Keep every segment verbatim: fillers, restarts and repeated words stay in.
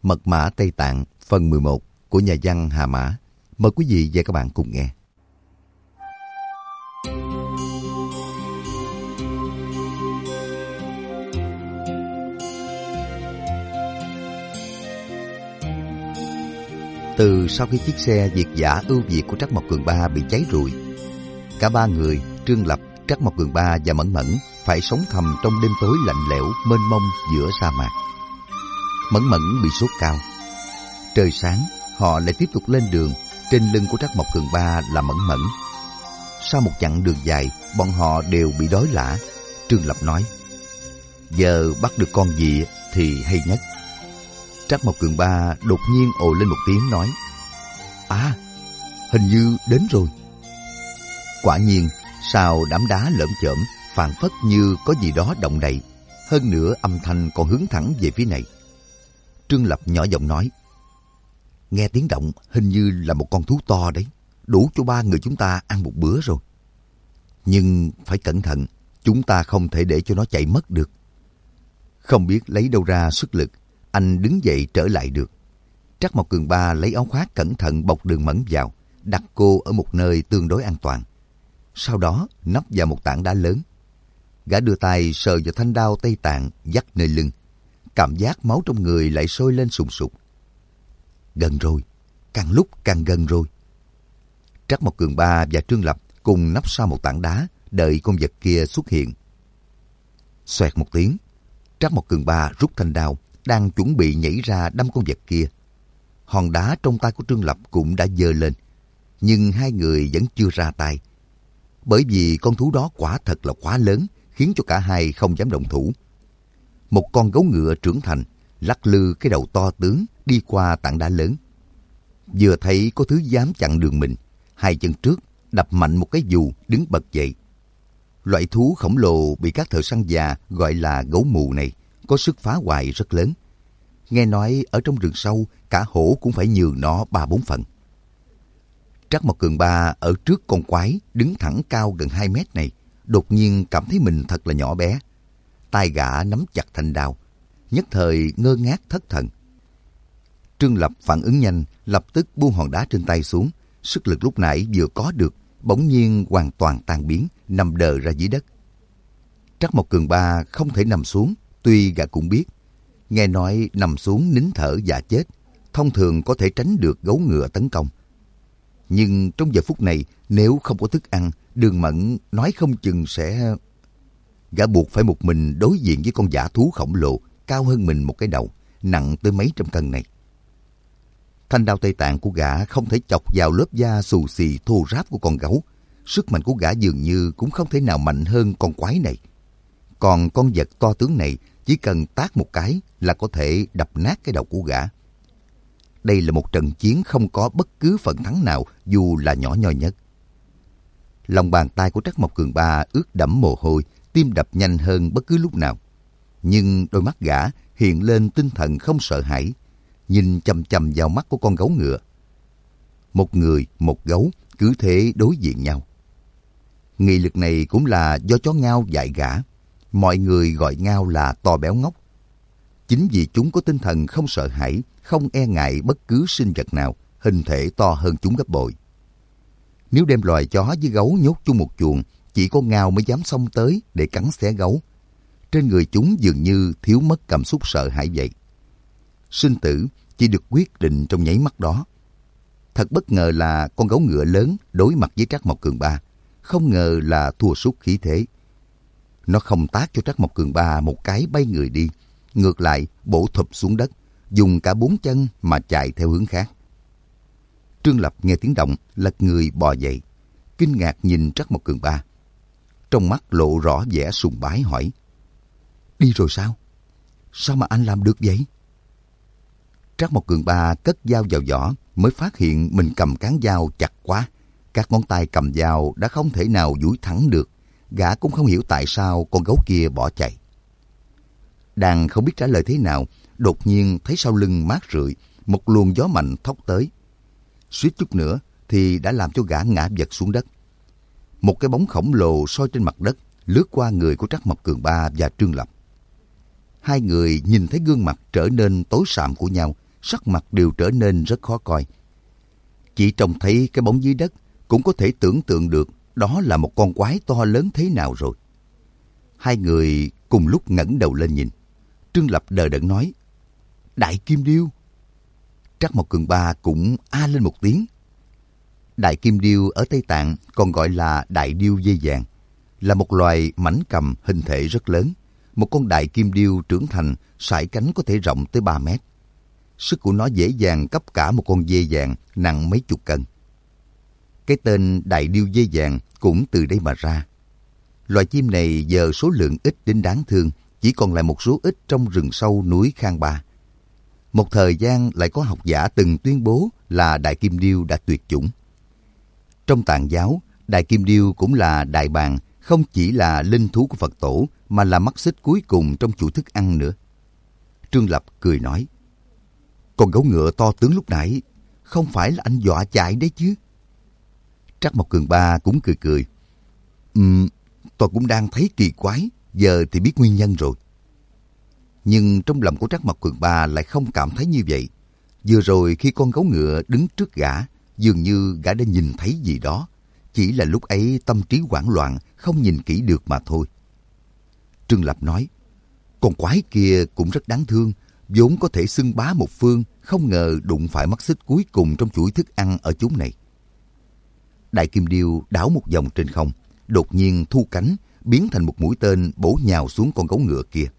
Mật mã Tây Tạng phần mười một của nhà văn Hà Mã. Mời quý vị và các bạn cùng nghe. Từ sau khi chiếc xe Việt dã ưu việt của Trắc Mộc Cường Ba bị cháy rụi, cả ba người, Trương Lập, Trắc Mộc Cường Ba và Mẫn Mẫn phải sống thầm trong đêm tối lạnh lẽo mênh mông giữa sa mạc. Mẫn Mẫn bị sốt cao. Trời sáng, họ lại tiếp tục lên đường. Trên lưng của Trắc Mộc Cường Ba là Mẫn Mẫn. Sau một chặng đường dài, bọn họ đều bị đói lả. Trương Lập nói: giờ bắt được con gì thì hay nhất. Trắc Mộc Cường Ba đột nhiên ồ lên một tiếng nói: à, hình như đến rồi. Quả nhiên, sau đám đá lởm chởm, phảng phất như có gì đó động đậy. Hơn nữa âm thanh còn hướng thẳng về phía này. Trương Lập nhỏ giọng nói: nghe tiếng động hình như là một con thú to đấy, đủ cho ba người chúng ta ăn một bữa rồi. Nhưng phải cẩn thận, chúng ta không thể để cho nó chạy mất được. Không biết lấy đâu ra sức lực, anh đứng dậy trở lại được. Trắc Mộc Cường Ba lấy áo khoác cẩn thận bọc Đường Mẫn vào, đặt cô ở một nơi tương đối an toàn. Sau đó nấp vào một tảng đá lớn. Gã đưa tay sờ vào thanh đao Tây Tạng dắt nơi lưng. Cảm giác máu trong người lại sôi lên sùng sục. Gần rồi, càng lúc càng gần rồi. Trắc Mộc Cường Ba và Trương Lập cùng nấp sau một tảng đá, đợi con vật kia xuất hiện. Xoẹt một tiếng, Trắc Mộc Cường Ba rút thanh đao, đang chuẩn bị nhảy ra đâm con vật kia. Hòn đá trong tay của Trương Lập cũng đã giơ lên, nhưng hai người vẫn chưa ra tay. Bởi vì con thú đó quả thật là quá lớn, khiến cho cả hai không dám động thủ. Một con gấu ngựa trưởng thành, lắc lư cái đầu to tướng đi qua tảng đá lớn. Vừa thấy có thứ dám chặn đường mình, hai chân trước đập mạnh một cái dù đứng bật dậy. Loại thú khổng lồ bị các thợ săn già gọi là gấu mù này có sức phá hoại rất lớn. Nghe nói ở trong rừng sâu, cả hổ cũng phải nhường nó ba bốn phần. Trắc Mộc Cường Ba ở trước con quái đứng thẳng cao gần hai mét này, đột nhiên cảm thấy mình thật là nhỏ bé. Tay gã nắm chặt thanh đao, nhất thời ngơ ngác thất thần. Trương Lập phản ứng nhanh, lập tức buông hòn đá trên tay xuống. Sức lực lúc nãy vừa có được, bỗng nhiên hoàn toàn tan biến, nằm đờ ra dưới đất. Trắc Mộc Cường Ba không thể nằm xuống, tuy gã cũng biết. Nghe nói nằm xuống nín thở và chết, thông thường có thể tránh được gấu ngựa tấn công. Nhưng trong giờ phút này, nếu không có thức ăn, Đường Mẫn nói không chừng sẽ... Gã buộc phải một mình đối diện với con dã thú khổng lồ, cao hơn mình một cái đầu, nặng tới mấy trăm cân này. Thanh đao Tây Tạng của gã không thể chọc vào lớp da xù xì thô ráp của con gấu. Sức mạnh của gã dường như cũng không thể nào mạnh hơn con quái này. Còn con vật to tướng này chỉ cần tát một cái là có thể đập nát cái đầu của gã. Đây là một trận chiến không có bất cứ phần thắng nào dù là nhỏ nhoi nhất. Lòng bàn tay của Trắc Mộc Cường Ba ướt đẫm mồ hôi, tim đập nhanh hơn bất cứ lúc nào. Nhưng đôi mắt gã hiện lên tinh thần không sợ hãi, nhìn chằm chằm vào mắt của con gấu ngựa. Một người, một gấu, cứ thế đối diện nhau. Nghị lực này cũng là do chó Ngao dạy gã. Mọi người gọi Ngao là to béo ngốc. Chính vì chúng có tinh thần không sợ hãi, không e ngại bất cứ sinh vật nào, hình thể to hơn chúng gấp bội. Nếu đem loài chó với gấu nhốt chung một chuồng, chỉ có Ngao mới dám xông tới để cắn xé gấu. Trên người chúng dường như thiếu mất cảm xúc sợ hãi vậy. Sinh tử chỉ được quyết định trong nháy mắt đó. Thật bất ngờ là con gấu ngựa lớn đối mặt với Trắc Mộc Cường Ba, không ngờ là thua sút khí thế. Nó không tát cho Trắc Mộc Cường Ba một cái bay người đi, ngược lại bổ thụp xuống đất, dùng cả bốn chân mà chạy theo hướng khác. Trương Lập nghe tiếng động, lật người bò dậy, kinh ngạc nhìn Trắc Mộc Cường Ba. Trong mắt lộ rõ vẻ sùng bái hỏi: đi rồi sao? Sao mà anh làm được vậy? Trắc Mộc Cường Ba cất dao vào vỏ, mới phát hiện mình cầm cán dao chặt quá. Các ngón tay cầm dao đã không thể nào duỗi thẳng được. Gã cũng không hiểu tại sao con gấu kia bỏ chạy. Đang không biết trả lời thế nào, đột nhiên thấy sau lưng mát rượi, một luồng gió mạnh thốc tới. Suýt chút nữa thì đã làm cho gã ngã vật xuống đất. Một cái bóng khổng lồ soi trên mặt đất, lướt qua người của Trắc Mộc Cường Ba và Trương Lập. Hai người nhìn thấy gương mặt trở nên tối sạm của nhau, sắc mặt đều trở nên rất khó coi. Chỉ trông thấy cái bóng dưới đất cũng có thể tưởng tượng được đó là một con quái to lớn thế nào rồi. Hai người cùng lúc ngẩng đầu lên nhìn. Trương Lập đờ đẫn nói, Đại Kim Điêu. Trắc Mộc Cường Ba cũng a lên một tiếng. Đại Kim Điêu ở Tây Tạng còn gọi là đại điêu dây vàng, là một loài mãnh cầm hình thể rất lớn. Một con đại kim điêu trưởng thành, sải cánh có thể rộng tới ba mét. Sức của nó dễ dàng cấp cả một con dê vàng nặng mấy chục cân. Cái tên đại điêu dê vàng cũng từ đây mà ra. Loài chim này giờ số lượng ít đến đáng thương, chỉ còn lại một số ít trong rừng sâu núi Khang Ba. Một thời gian lại có học giả từng tuyên bố là đại kim điêu đã tuyệt chủng. Trong Tạng giáo, đại kim điêu cũng là đại bàng, không chỉ là linh thú của Phật tổ mà là mắt xích cuối cùng trong chuỗi thức ăn nữa. Trương Lập cười nói, con gấu ngựa to tướng lúc nãy không phải là anh dọa chạy đấy chứ? Trắc Mộc Cường Ba cũng cười cười. Ừm, tôi cũng đang thấy kỳ quái, giờ thì biết nguyên nhân rồi. Nhưng trong lòng của Trắc Mộc Cường Ba lại không cảm thấy như vậy. Vừa rồi khi con gấu ngựa đứng trước gã, dường như gã đã nhìn thấy gì đó. Chỉ là lúc ấy tâm trí hoảng loạn, không nhìn kỹ được mà thôi. Trương Lập nói, con quái kia cũng rất đáng thương, vốn có thể xưng bá một phương, không ngờ đụng phải mắt xích cuối cùng trong chuỗi thức ăn ở chốn này. Đại Kim Điêu đảo một vòng trên không, đột nhiên thu cánh, biến thành một mũi tên bổ nhào xuống con gấu ngựa kia.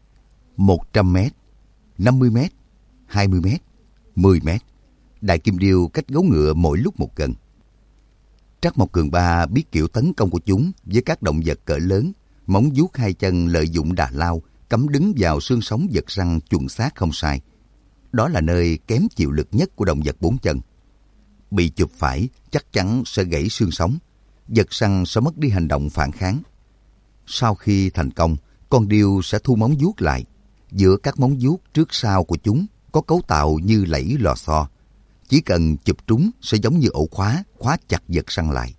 Một trăm mét, năm mươi mét, hai mươi mét, mười mét. Đại Kim Điêu cách gấu ngựa mỗi lúc một gần. Trắc Mộc Cường Ba biết kiểu tấn công của chúng với các động vật cỡ lớn, móng vuốt hai chân lợi dụng đà lao, cắm đứng vào xương sống vật săn chuẩn xác không sai. Đó là nơi kém chịu lực nhất của động vật bốn chân. Bị chụp phải chắc chắn sẽ gãy xương sống, vật săn sẽ mất đi hành động phản kháng. Sau khi thành công, con điêu sẽ thu móng vuốt lại. Giữa các móng vuốt trước sau của chúng có cấu tạo như lẫy lò xo. Chỉ cần chụp trúng sẽ giống như ổ khóa, khóa chặt vật săn lại.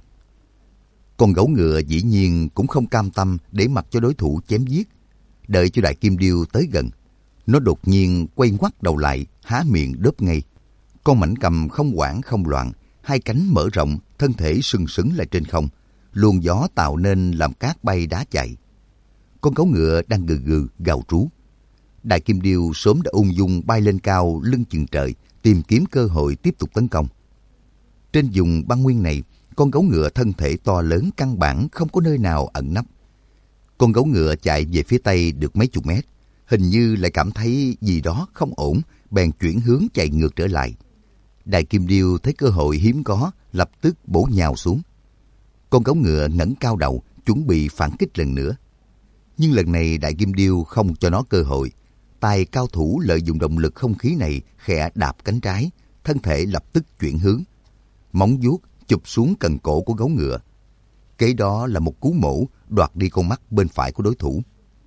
Con gấu ngựa dĩ nhiên cũng không cam tâm để mặc cho đối thủ chém giết. Đợi cho đại kim điêu tới gần, nó đột nhiên quay ngoắt đầu lại, há miệng đớp ngay. Con mãnh cầm không hoảng không loạn, hai cánh mở rộng, thân thể sừng sững lại trên không, luồng gió tạo nên làm cát bay đá chạy. Con gấu ngựa đang gừ gừ gào trú. Đại kim điêu sớm đã ung dung bay lên cao lưng chừng trời, tìm kiếm cơ hội tiếp tục tấn công. Trên vùng băng nguyên này, con gấu ngựa thân thể to lớn căn bản không có nơi nào ẩn nấp. Con gấu ngựa chạy về phía tây được mấy chục mét, hình như lại cảm thấy gì đó không ổn, bèn chuyển hướng chạy ngược trở lại. Đại kim điêu thấy cơ hội hiếm có, lập tức bổ nhào xuống. Con gấu ngựa ngẩng cao đầu, chuẩn bị phản kích lần nữa. Nhưng lần này đại kim điêu không cho nó cơ hội. Tài cao thủ lợi dụng động lực không khí này khẽ đạp cánh trái, thân thể lập tức chuyển hướng. Móng vuốt chụp xuống cần cổ của gấu ngựa. Kế đó là một cú mổ đoạt đi con mắt bên phải của đối thủ.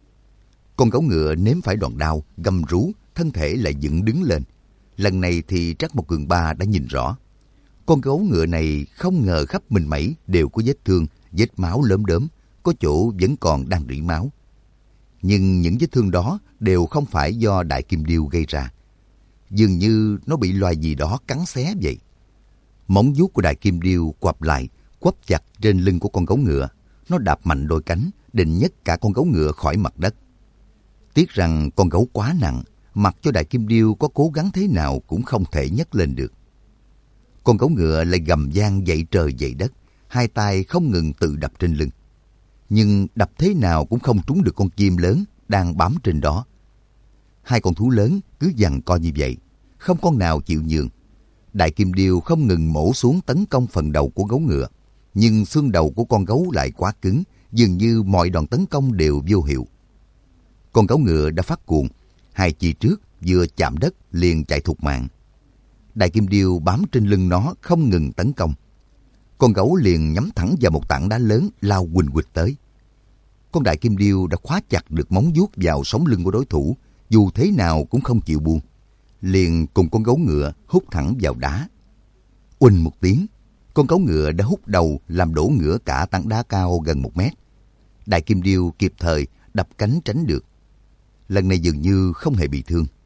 Con gấu ngựa nếm phải đòn đau, gầm rú, thân thể lại dựng đứng lên. Lần này thì Trắc Mộc Cường Ba đã nhìn rõ. Con gấu ngựa này không ngờ khắp mình mẩy đều có vết thương, vết máu lớm đớm, có chỗ vẫn còn đang rỉ máu. Nhưng những vết thương đó đều không phải do đại kim điêu gây ra. Dường như nó bị loài gì đó cắn xé vậy. Móng vuốt của đại kim điêu quặp lại, quắp chặt trên lưng của con gấu ngựa. Nó đạp mạnh đôi cánh, định nhấc cả con gấu ngựa khỏi mặt đất. Tiếc rằng con gấu quá nặng, mặc cho đại kim điêu có cố gắng thế nào cũng không thể nhấc lên được. Con gấu ngựa lại gầm vang dậy trời dậy đất, hai tay không ngừng tự đập trên lưng. Nhưng đập thế nào cũng không trúng được con chim lớn đang bám trên đó. Hai con thú lớn cứ giằng co như vậy, không con nào chịu nhường. Đại kim điêu không ngừng mổ xuống tấn công phần đầu của gấu ngựa, nhưng xương đầu của con gấu lại quá cứng, dường như mọi đòn tấn công đều vô hiệu. Con gấu ngựa đã phát cuồng, hai chi trước vừa chạm đất liền chạy thục mạng. Đại kim điêu bám trên lưng nó không ngừng tấn công. Con gấu liền nhắm thẳng vào một tảng đá lớn lao huỳnh huỳnh tới. Con đại kim điêu đã khóa chặt được móng vuốt vào sống lưng của đối thủ, dù thế nào cũng không chịu buông. Liền cùng con gấu ngựa hút thẳng vào đá. Uỳnh một tiếng, con gấu ngựa đã hút đầu làm đổ ngửa cả tảng đá cao gần một mét. Đại kim điêu kịp thời đập cánh tránh được. Lần này dường như không hề bị thương.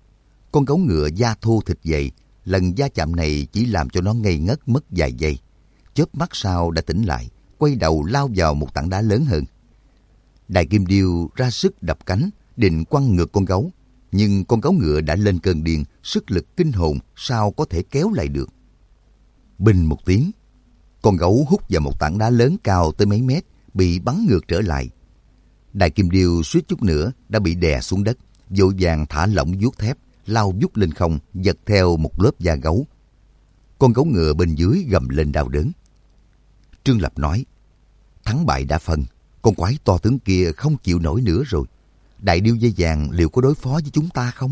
Con gấu ngựa da thô thịt dày, lần va chạm này chỉ làm cho nó ngây ngất mất vài giây. Chớp mắt sau đã tỉnh lại, quay đầu lao vào một tảng đá lớn hơn. Đại kim điêu ra sức đập cánh, định quăng ngược con gấu. Nhưng con gấu ngựa đã lên cơn điên, sức lực kinh hồn sao có thể kéo lại được. Binh một tiếng, con gấu hút vào một tảng đá lớn cao tới mấy mét, bị bắn ngược trở lại. Đại kim điêu suýt chút nữa đã bị đè xuống đất, vội vàng thả lỏng vuốt thép, lao vút lên không, giật theo một lớp da gấu. Con gấu ngựa bên dưới gầm lên đau đớn. Trương Lập nói, thắng bại đã phân, con quái to tướng kia không chịu nổi nữa rồi. Đại điêu dây vàng liệu có đối phó với chúng ta không?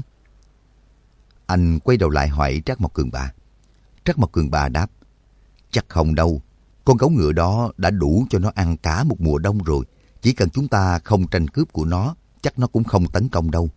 Anh quay đầu lại hỏi Trác Mộc Cường Ba. Trác Mộc Cường Ba đáp, chắc không đâu. Con gấu ngựa đó đã đủ cho nó ăn cả một mùa đông rồi. Chỉ cần chúng ta không tranh cướp của nó, chắc nó cũng không tấn công đâu.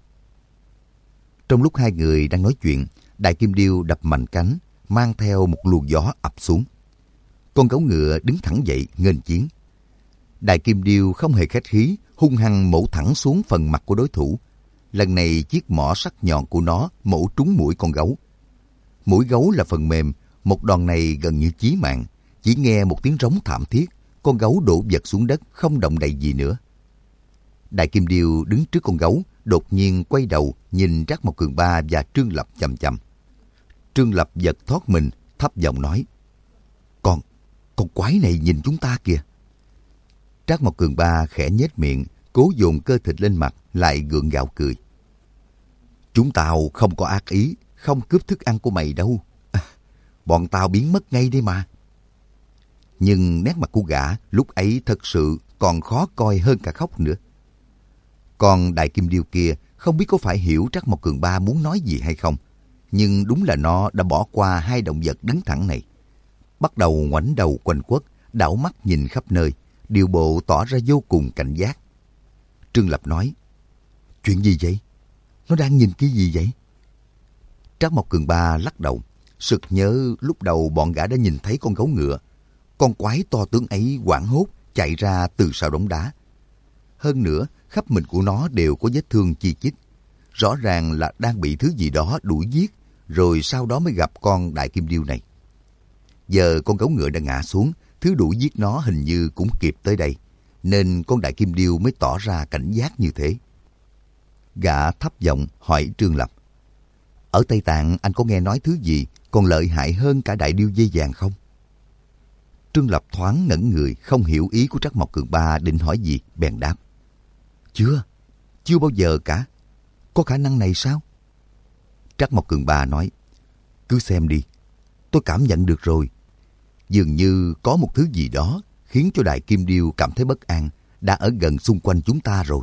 Trong lúc hai người đang nói chuyện, đại kim điêu đập mạnh cánh, mang theo một luồng gió ập xuống. Con gấu ngựa đứng thẳng dậy nghênh chiến. Đại kim điêu không hề khách khí, hung hăng mổ thẳng xuống phần mặt của đối thủ. Lần này chiếc mỏ sắc nhọn của nó mổ trúng mũi con gấu. Mũi gấu là phần mềm, một đòn này gần như chí mạng. Chỉ nghe một tiếng rống thảm thiết, con gấu đổ vật xuống đất không động đậy gì nữa. Đại kim điêu đứng trước con gấu, đột nhiên quay đầu nhìn Trác Mộc Cường Ba và Trương Lập chằm chằm. Trương Lập giật thoát mình, thấp giọng nói, Con, con quái này nhìn chúng ta kìa. Trác Mộc Cường Ba khẽ nhếch miệng, cố dồn cơ thịt lên mặt, lại gượng gạo cười. Chúng tao không có ác ý, không cướp thức ăn của mày đâu. À, bọn tao biến mất ngay đây mà. Nhưng nét mặt của gã lúc ấy thật sự còn khó coi hơn cả khóc nữa. Còn đại kim điêu kia không biết có phải hiểu Trác Mộc Cường Ba muốn nói gì hay không. Nhưng đúng là nó đã bỏ qua hai động vật đứng thẳng này. Bắt đầu ngoảnh đầu quanh quất, đảo mắt nhìn khắp nơi, điều bộ tỏ ra vô cùng cảnh giác. Trương Lập nói, chuyện gì vậy? Nó đang nhìn cái gì vậy? Trác Mộc Cường Ba lắc đầu, sực nhớ lúc đầu bọn gã đã nhìn thấy con gấu ngựa. Con quái to tướng ấy hoảng hốt chạy ra từ sau đống đá. Hơn nữa, khắp mình của nó đều có vết thương chi chít. Rõ ràng là đang bị thứ gì đó đuổi giết, rồi sau đó mới gặp con đại kim điêu này. Giờ con gấu ngựa đã ngã xuống, thứ đuổi giết nó hình như cũng kịp tới đây, nên con đại kim điêu mới tỏ ra cảnh giác như thế. Gã thấp giọng hỏi Trương Lập, ở Tây Tạng anh có nghe nói thứ gì còn lợi hại hơn cả đại điêu dây vàng không? Trương Lập thoáng ngẩn người, không hiểu ý của Trác Mộc Cường Ba định hỏi gì, bèn đáp, Chưa, chưa bao giờ cả. Có khả năng này sao? Trác Mộc Cường Ba nói, cứ xem đi, tôi cảm nhận được rồi. Dường như có một thứ gì đó khiến cho đại kim điêu cảm thấy bất an, đã ở gần xung quanh chúng ta rồi.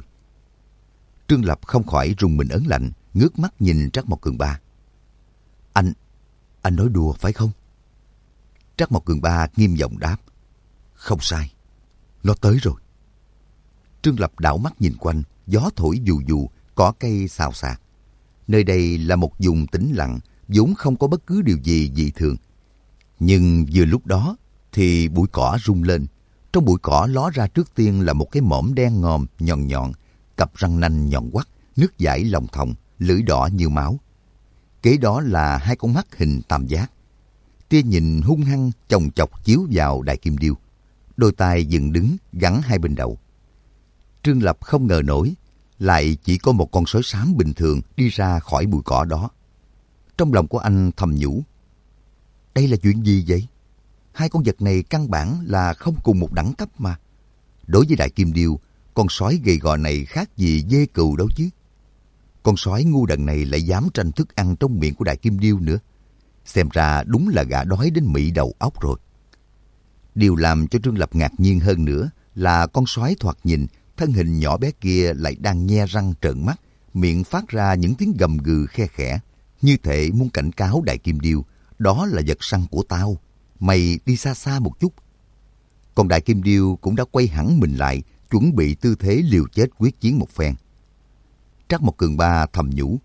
Trương Lập không khỏi rùng mình ớn lạnh, ngước mắt nhìn Trác Mộc Cường Ba. Anh, anh nói đùa phải không? Trác Mộc Cường Ba nghiêm giọng đáp, không sai, nó tới rồi. Trương Lập đảo mắt nhìn quanh, gió thổi vù vù, cỏ cây xào xạc. Nơi đây là một vùng tĩnh lặng, vốn không có bất cứ điều gì dị thường. Nhưng vừa lúc đó thì bụi cỏ rung lên. Trong bụi cỏ ló ra trước tiên là một cái mõm đen ngòm, nhọn nhọn, cặp răng nanh nhọn quắt, nước dãi lòng thòng, lưỡi đỏ như máu. Kế đó là hai con mắt hình tam giác. Tia nhìn hung hăng chồng chọc chiếu vào đại kim điêu. Đôi tai dựng đứng gắn hai bên đầu. Trương Lập không ngờ nổi, lại chỉ có một con sói xám bình thường đi ra khỏi bụi cỏ đó. Trong lòng của anh thầm nhủ, đây là chuyện gì vậy? Hai con vật này căn bản là không cùng một đẳng cấp mà. Đối với đại kim điêu, con sói gầy gò này khác gì dê cừu đâu chứ. Con sói ngu đần này lại dám tranh thức ăn trong miệng của đại kim điêu nữa. Xem ra đúng là gã đói đến mị đầu óc rồi. Điều làm cho Trương Lập ngạc nhiên hơn nữa là con sói thoạt nhìn, thân hình nhỏ bé kia lại đang nhe răng trợn mắt, miệng phát ra những tiếng gầm gừ khe khẽ, như thể muốn cảnh cáo đại kim điêu, đó là vật săn của tao, mày đi xa xa một chút. Còn đại kim điêu cũng đã quay hẳn mình lại, chuẩn bị tư thế liều chết quyết chiến một phen. Trác Mộc Cường Ba thầm nhủ,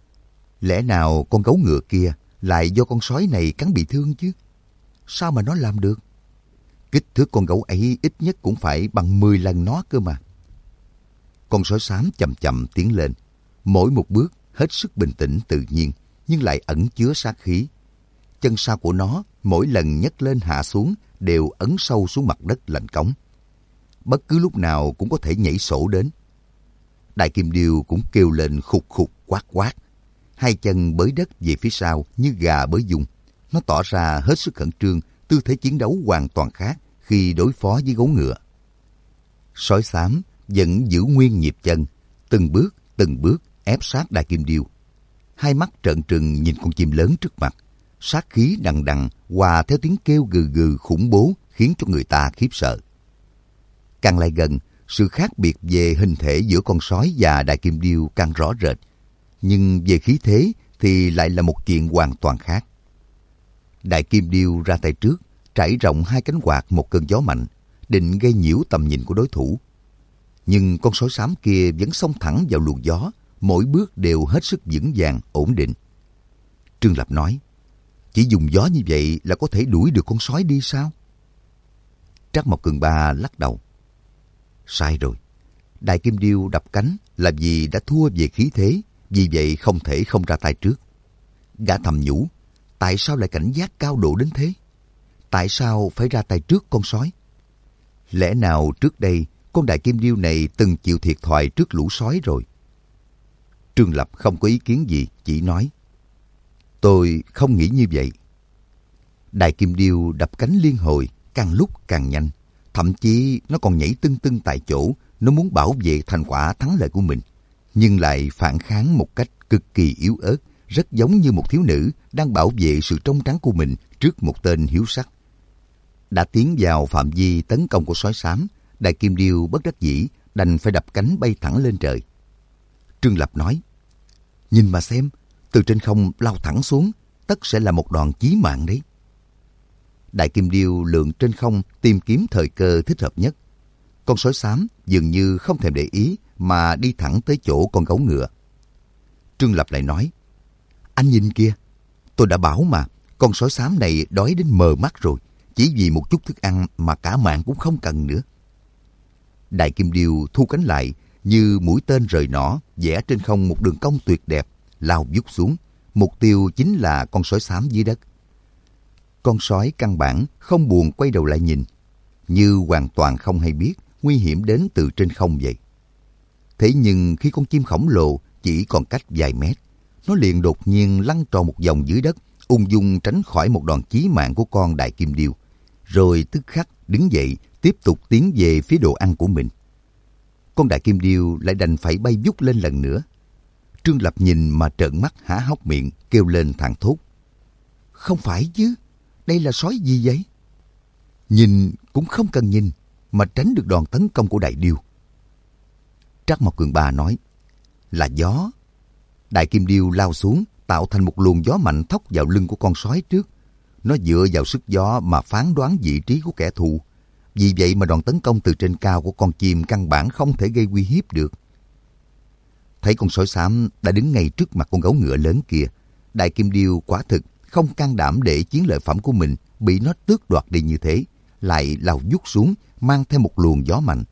lẽ nào con gấu ngựa kia lại do con sói này cắn bị thương chứ? Sao mà nó làm được? Kích thước con gấu ấy ít nhất cũng phải bằng mười lần nó cơ mà. Con sói xám chậm chậm tiến lên, mỗi một bước hết sức bình tĩnh tự nhiên, nhưng lại ẩn chứa sát khí. Chân sau của nó mỗi lần nhấc lên hạ xuống đều ấn sâu xuống mặt đất lạnh cống. Bất cứ lúc nào cũng có thể nhảy sổ đến. Đại kim điêu cũng kêu lên khục khục quát quát. Hai chân bới đất về phía sau như gà bới dung. Nó tỏ ra hết sức khẩn trương, tư thế chiến đấu hoàn toàn khác khi đối phó với gấu ngựa. Sói xám vẫn giữ nguyên nhịp chân, từng bước từng bước ép sát đại kim điêu. Hai mắt trợn trừng nhìn con chim lớn trước mặt, sát khí đằng đằng hòa theo tiếng kêu gừ gừ khủng bố khiến cho người ta khiếp sợ. Càng lại gần, sự khác biệt về hình thể giữa con sói và đại kim điêu càng rõ rệt, nhưng về khí thế thì lại là một chuyện hoàn toàn khác. Đại kim điêu ra tay trước, trải rộng hai cánh quạt một cơn gió mạnh, định gây nhiễu tầm nhìn của đối thủ. Nhưng con sói xám kia vẫn xông thẳng vào luồng gió, mỗi bước đều hết sức vững vàng, ổn định. Trương Lập nói, chỉ dùng gió như vậy là có thể đuổi được con sói đi sao? Trắc Mộc Cường Ba lắc đầu. Sai rồi. Đại kim điêu đập cánh là vì đã thua về khí thế, vì vậy không thể không ra tay trước. Gã thầm nhủ, tại sao lại cảnh giác cao độ đến thế? Tại sao phải ra tay trước con sói? Lẽ nào trước đây con đại kim điêu này từng chịu thiệt thòi trước lũ sói rồi? Trương Lập không có ý kiến gì, chỉ nói, tôi không nghĩ như vậy. Đại kim điêu đập cánh liên hồi, càng lúc càng nhanh. Thậm chí nó còn nhảy tưng tưng tại chỗ, nó muốn bảo vệ thành quả thắng lợi của mình, nhưng lại phản kháng một cách cực kỳ yếu ớt, rất giống như một thiếu nữ đang bảo vệ sự trong trắng của mình trước một tên hiếu sắc. Đã tiến vào phạm vi tấn công của sói xám, đại kim điêu bất đắc dĩ đành phải đập cánh bay thẳng lên trời. Trương Lập nói, nhìn mà xem, từ trên không lao thẳng xuống, tất sẽ là một đòn chí mạng đấy. Đại kim điêu lượn trên không tìm kiếm thời cơ thích hợp nhất. Con sói xám dường như không thèm để ý mà đi thẳng tới chỗ con gấu ngựa. Trương Lập lại nói, anh nhìn kia, tôi đã bảo mà, con sói xám này đói đến mờ mắt rồi, chỉ vì một chút thức ăn mà cả mạng cũng không cần nữa. Đại kim điêu thu cánh lại, như mũi tên rời nỏ, vẽ trên không một đường cong tuyệt đẹp, lao vút xuống. Mục tiêu chính là con sói xám dưới đất. Con sói căn bản không buồn quay đầu lại nhìn, như hoàn toàn không hay biết nguy hiểm đến từ trên không vậy. Thế nhưng khi con chim khổng lồ chỉ còn cách vài mét, nó liền đột nhiên lăn tròn một vòng dưới đất, ung dung tránh khỏi một đòn chí mạng của con đại kim điêu, rồi tức khắc đứng dậy tiếp tục tiến về phía đồ ăn của mình. Con đại kim điêu lại đành phải bay vút lên lần nữa. Trương Lập nhìn mà trợn mắt há hốc miệng, kêu lên thảng thốt, không phải chứ, đây là sói gì vậy? Nhìn cũng không cần nhìn mà tránh được đòn tấn công của đại điêu. Trắc Mộc Cường Ba nói, là gió. Đại kim điêu lao xuống, tạo thành một luồng gió mạnh thốc vào lưng của con sói trước. Nó dựa vào sức gió mà phán đoán vị trí của kẻ thù. Vì vậy mà đòn tấn công từ trên cao của con chim căn bản không thể gây uy hiếp được. Thấy con sói xám đã đứng ngay trước mặt con gấu ngựa lớn kia, đại kim điêu quả thực không can đảm để chiến lợi phẩm của mình bị nó tước đoạt đi như thế, lại lao vút xuống mang theo một luồng gió mạnh.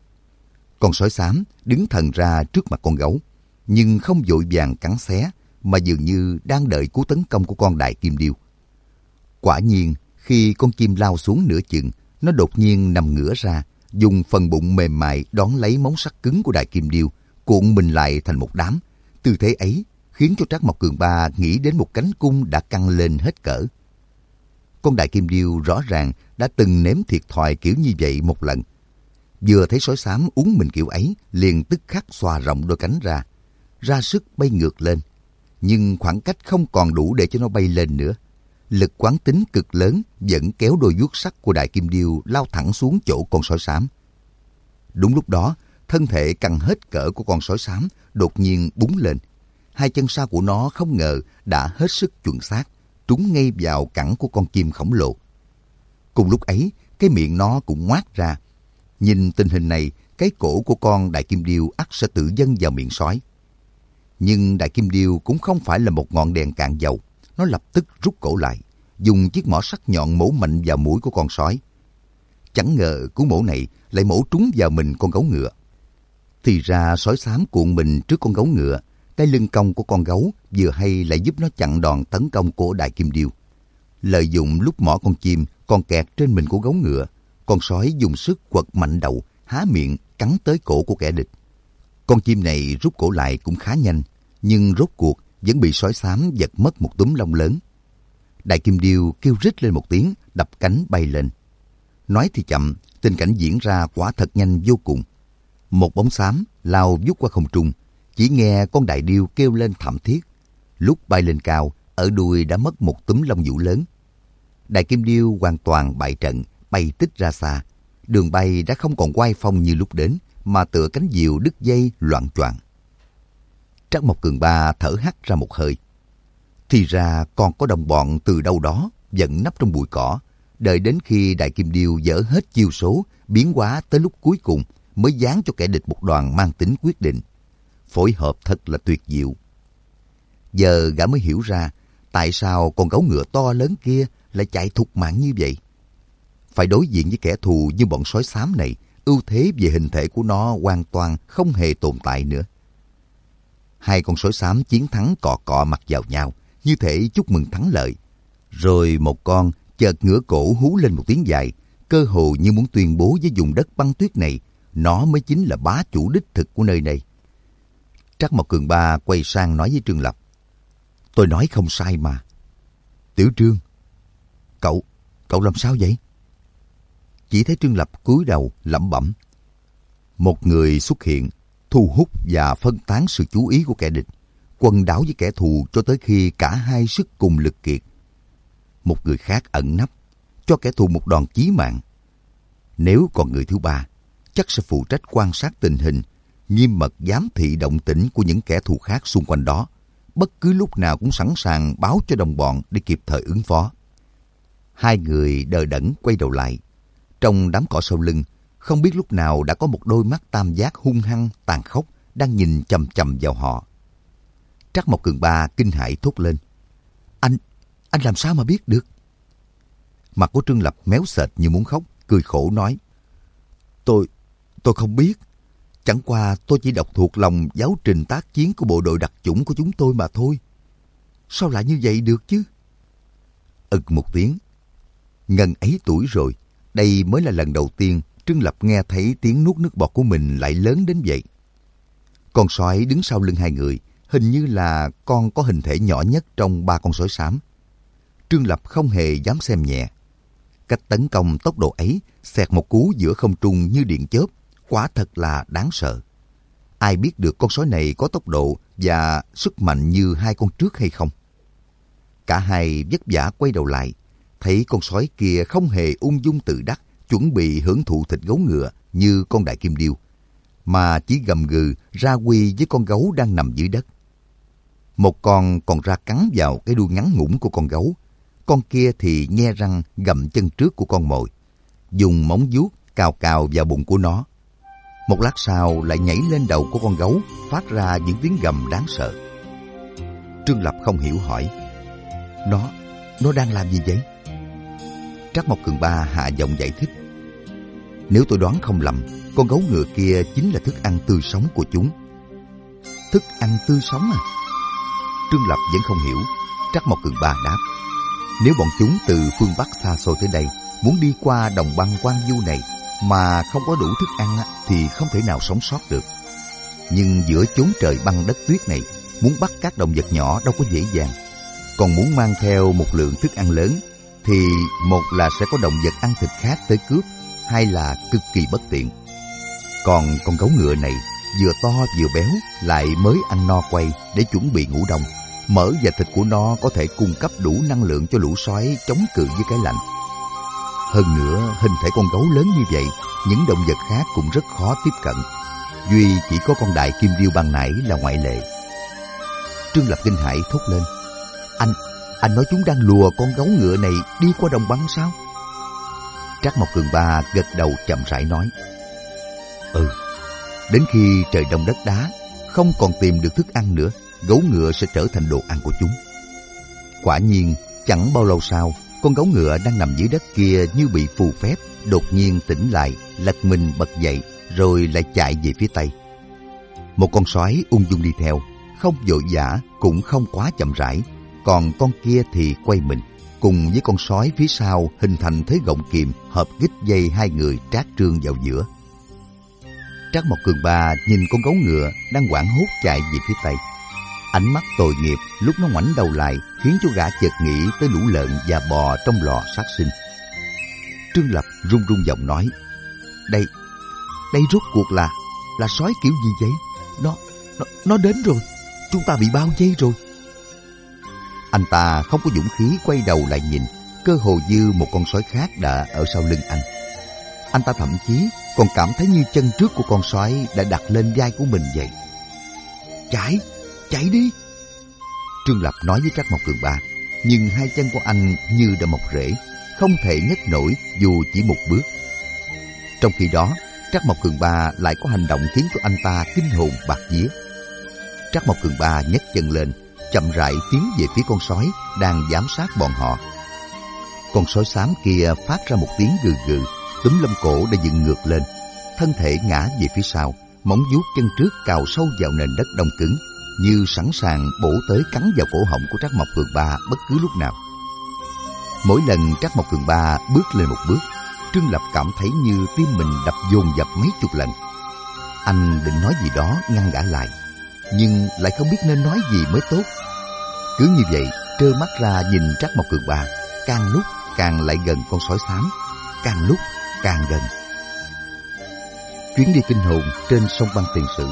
Con sói xám đứng thần ra trước mặt con gấu, nhưng không vội vàng cắn xé, mà dường như đang đợi cú tấn công của con đại kim điêu. Quả nhiên, khi con chim lao xuống nửa chừng, nó đột nhiên nằm ngửa ra, dùng phần bụng mềm mại đón lấy móng sắt cứng của đại kim điêu, cuộn mình lại thành một đám. Tư thế ấy khiến cho Trắc Mộc Cường Ba nghĩ đến một cánh cung đã căng lên hết cỡ. Con đại kim điêu rõ ràng đã từng nếm thiệt thòi kiểu như vậy một lần. Vừa thấy sói xám uống mình kiểu ấy, liền tức khắc xòa rộng đôi cánh ra, ra sức bay ngược lên. Nhưng khoảng cách không còn đủ để cho nó bay lên nữa. Lực quán tính cực lớn vẫn kéo đôi vuốt sắt của đại kim điêu lao thẳng xuống chỗ con sói xám. Đúng lúc đó, thân thể căng hết cỡ của con sói xám đột nhiên búng lên. Hai chân sau của nó không ngờ đã hết sức chuẩn xác, trúng ngay vào cẳng của con chim khổng lồ. Cùng lúc ấy, cái miệng nó cũng ngoác ra. Nhìn tình hình này, cái cổ của con đại kim điêu ắt sẽ tự dâng vào miệng sói. Nhưng đại kim điêu cũng không phải là một ngọn đèn cạn dầu. Nó lập tức rút cổ lại, dùng chiếc mỏ sắc nhọn mổ mạnh vào mũi của con sói. Chẳng ngờ cú mổ này lại mổ trúng vào mình con gấu ngựa. Thì ra sói xám cuộn mình trước con gấu ngựa, Cái lưng cong của con gấu vừa hay lại giúp nó chặn đòn tấn công của Đại Kim Điêu. Lợi dụng lúc mỏ con chim còn kẹt trên mình của gấu ngựa, con sói dùng sức quật mạnh đầu, há miệng cắn tới cổ của kẻ địch. Con chim này rút cổ lại cũng khá nhanh, nhưng rốt cuộc vẫn bị sói xám giật mất một túm lông lớn. Đại Kim Điêu kêu rít lên một tiếng, đập cánh bay lên. Nói thì chậm, tình cảnh diễn ra quả thật nhanh vô cùng. Một bóng xám lao vút qua không trung, chỉ nghe con đại điêu kêu lên thảm thiết. Lúc bay lên cao, ở đuôi đã mất một túm lông vũ lớn. Đại Kim Điêu hoàn toàn bại trận, bay tích ra xa. Đường bay đã không còn oai phong như lúc đến, mà tựa cánh diều đứt dây loạng choạng. Trắc Mộc Cường Ba thở hắt ra một hơi. Thì ra còn có đồng bọn từ đâu đó vẫn nấp trong bụi cỏ, đợi đến khi Đại Kim Điêu dở hết chiêu số, biến hóa tới lúc cuối cùng mới giáng cho kẻ địch một đòn mang tính quyết định. Phối hợp thật là tuyệt diệu. Giờ gã mới hiểu ra tại sao con gấu ngựa to lớn kia lại chạy thục mạng như vậy. Phải đối diện với kẻ thù như bọn sói xám này, ưu thế về hình thể của nó hoàn toàn không hề tồn tại nữa. Hai con sói xám chiến thắng cọ cọ mặt vào nhau, như thể chúc mừng thắng lợi. Rồi một con chợt ngửa cổ hú lên một tiếng dài, cơ hồ như muốn tuyên bố với vùng đất băng tuyết này, nó mới chính là bá chủ đích thực của nơi này. Trắc Mộc Cường Ba quay sang nói với Trương Lập: "Tôi nói không sai mà." "Tiểu Trương, cậu, cậu làm sao vậy?" Chỉ thấy Trương Lập cúi đầu lẩm bẩm. Một người xuất hiện, thu hút và phân tán sự chú ý của kẻ địch, quần đảo với kẻ thù cho tới khi cả hai sức cùng lực kiệt. Một người khác ẩn nấp, cho kẻ thù một đòn chí mạng. Nếu còn người thứ ba, chắc sẽ phụ trách quan sát tình hình, nghiêm mật giám thị động tĩnh của những kẻ thù khác xung quanh đó, bất cứ lúc nào cũng sẵn sàng báo cho đồng bọn để kịp thời ứng phó. Hai người đờ đẫn quay đầu lại. Trong đám cỏ sau lưng, không biết lúc nào đã có một đôi mắt tam giác hung hăng, tàn khốc đang nhìn chằm chằm vào họ. Trắc Mộc Cường Ba kinh hãi thốt lên: Anh, anh làm sao mà biết được? Mặt của Trương Lập méo sệt như muốn khóc, cười khổ nói: Tôi, tôi không biết. Chẳng qua tôi chỉ đọc thuộc lòng giáo trình tác chiến của bộ đội đặc chủng của chúng tôi mà thôi. Sao lại như vậy được chứ? Ực một tiếng. Ngần ấy tuổi rồi, đây mới là lần đầu tiên Trương Lập nghe thấy tiếng nuốt nước bọt của mình lại lớn đến vậy. Con sói đứng sau lưng hai người, hình như là con có hình thể nhỏ nhất trong ba con sói xám. Trương Lập không hề dám xem nhẹ. Cách tấn công tốc độ ấy, xẹt một cú giữa không trung như điện chớp, quả thật là đáng sợ. Ai biết được con sói này có tốc độ và sức mạnh như hai con trước hay không? Cả hai vất vả quay đầu lại, thấy con sói kia không hề ung dung tự đắc, chuẩn bị hưởng thụ thịt gấu ngựa như con đại kim điêu, mà chỉ gầm gừ ra quy với con gấu đang nằm dưới đất. Một con còn ra cắn vào cái đuôi ngắn ngủn của con gấu, con kia thì nhe răng gặm chân trước của con mồi, dùng móng vuốt cào cào vào bụng của nó. Một lát sau lại nhảy lên đầu của con gấu, phát ra những tiếng gầm đáng sợ. Trương Lập không hiểu hỏi: Nó, nó đang làm gì vậy? Trắc Mộc Cường Ba hạ giọng giải thích: Nếu tôi đoán không lầm, con gấu ngựa kia chính là thức ăn tươi sống của chúng. Thức ăn tươi sống à? Trương Lập vẫn không hiểu. Trắc Mộc Cường Ba đáp: Nếu bọn chúng từ phương Bắc xa xôi tới đây, muốn đi qua đồng băng hoang vu này mà không có đủ thức ăn thì không thể nào sống sót được. Nhưng giữa chốn trời băng đất tuyết này, muốn bắt các động vật nhỏ đâu có dễ dàng. Còn muốn mang theo một lượng thức ăn lớn thì một là sẽ có động vật ăn thịt khác tới cướp, hai là cực kỳ bất tiện. Còn con gấu ngựa này vừa to vừa béo, lại mới ăn no quay để chuẩn bị ngủ đông. Mỡ và thịt của nó có thể cung cấp đủ năng lượng cho lũ sói chống cự với cái lạnh. Hơn nữa, hình thể con gấu lớn như vậy, những động vật khác cũng rất khó tiếp cận. Duy chỉ có con đại kim điêu ban nãy là ngoại lệ. Trương Lập kinh hãi thốt lên: Anh, anh nói chúng đang lùa con gấu ngựa này đi qua đồng băng sao? Trắc Mộc Cường Ba gật đầu chậm rãi nói: Ừ, đến khi trời đông đất đá, không còn tìm được thức ăn nữa, gấu ngựa sẽ trở thành đồ ăn của chúng. Quả nhiên, chẳng bao lâu sau, con gấu ngựa đang nằm dưới đất kia như bị phù phép, đột nhiên tỉnh lại, lật mình bật dậy, rồi lại chạy về phía tây. Một con sói ung dung đi theo, không vội vã cũng không quá chậm rãi, còn con kia thì quay mình, cùng với con sói phía sau hình thành thế gọng kìm hợp gích dây hai người Trác Trương vào giữa. Trác Mộc Cường Ba nhìn con gấu ngựa đang hoảng hốt chạy về phía tây. Ánh mắt tội nghiệp lúc nó ngoảnh đầu lại khiến cho gã chợt nghĩ tới lũ lợn và bò trong lò sát sinh. Trương Lập run run giọng nói: Đây, đây rốt cuộc là, là sói kiểu gì vậy? Nó, nó, nó đến rồi, chúng ta bị bao vây rồi. Anh ta không có dũng khí quay đầu lại nhìn, cơ hồ như một con sói khác đã ở sau lưng anh. Anh ta thậm chí còn cảm thấy như chân trước của con sói đã đặt lên vai của mình vậy. Chạy, chạy đi! Trương Lập nói với Trác Mộc Cường Ba, nhưng hai chân của anh như đã mọc rễ, không thể nhấc nổi dù chỉ một bước. Trong khi đó, Trác Mộc Cường Ba lại có hành động khiến cho anh ta kinh hồn bạt vía. Trác Mộc Cường Ba nhấc chân lên, chậm rãi tiến về phía con sói đang giám sát bọn họ. Con sói xám kia phát ra một tiếng gừ gừ, túm lông cổ đã dựng ngược lên, thân thể ngã về phía sau, móng vuốt chân trước cào sâu vào nền đất đông cứng, như sẵn sàng bổ tới cắn vào cổ họng của Trác Mộc Cường Ba bất cứ lúc nào. Mỗi lần Trác Mộc Cường Ba bước lên một bước, Trương Lập cảm thấy như tim mình đập dồn dập mấy chục lần. Anh định nói gì đó ngăn gã lại, nhưng lại không biết nên nói gì mới tốt. Cứ như vậy, trơ mắt ra nhìn Trác Mộc Cường Ba càng lúc càng lại gần con sói xám, càng lúc càng gần. Chuyến đi kinh hồn trên sông băng Tiền Sử.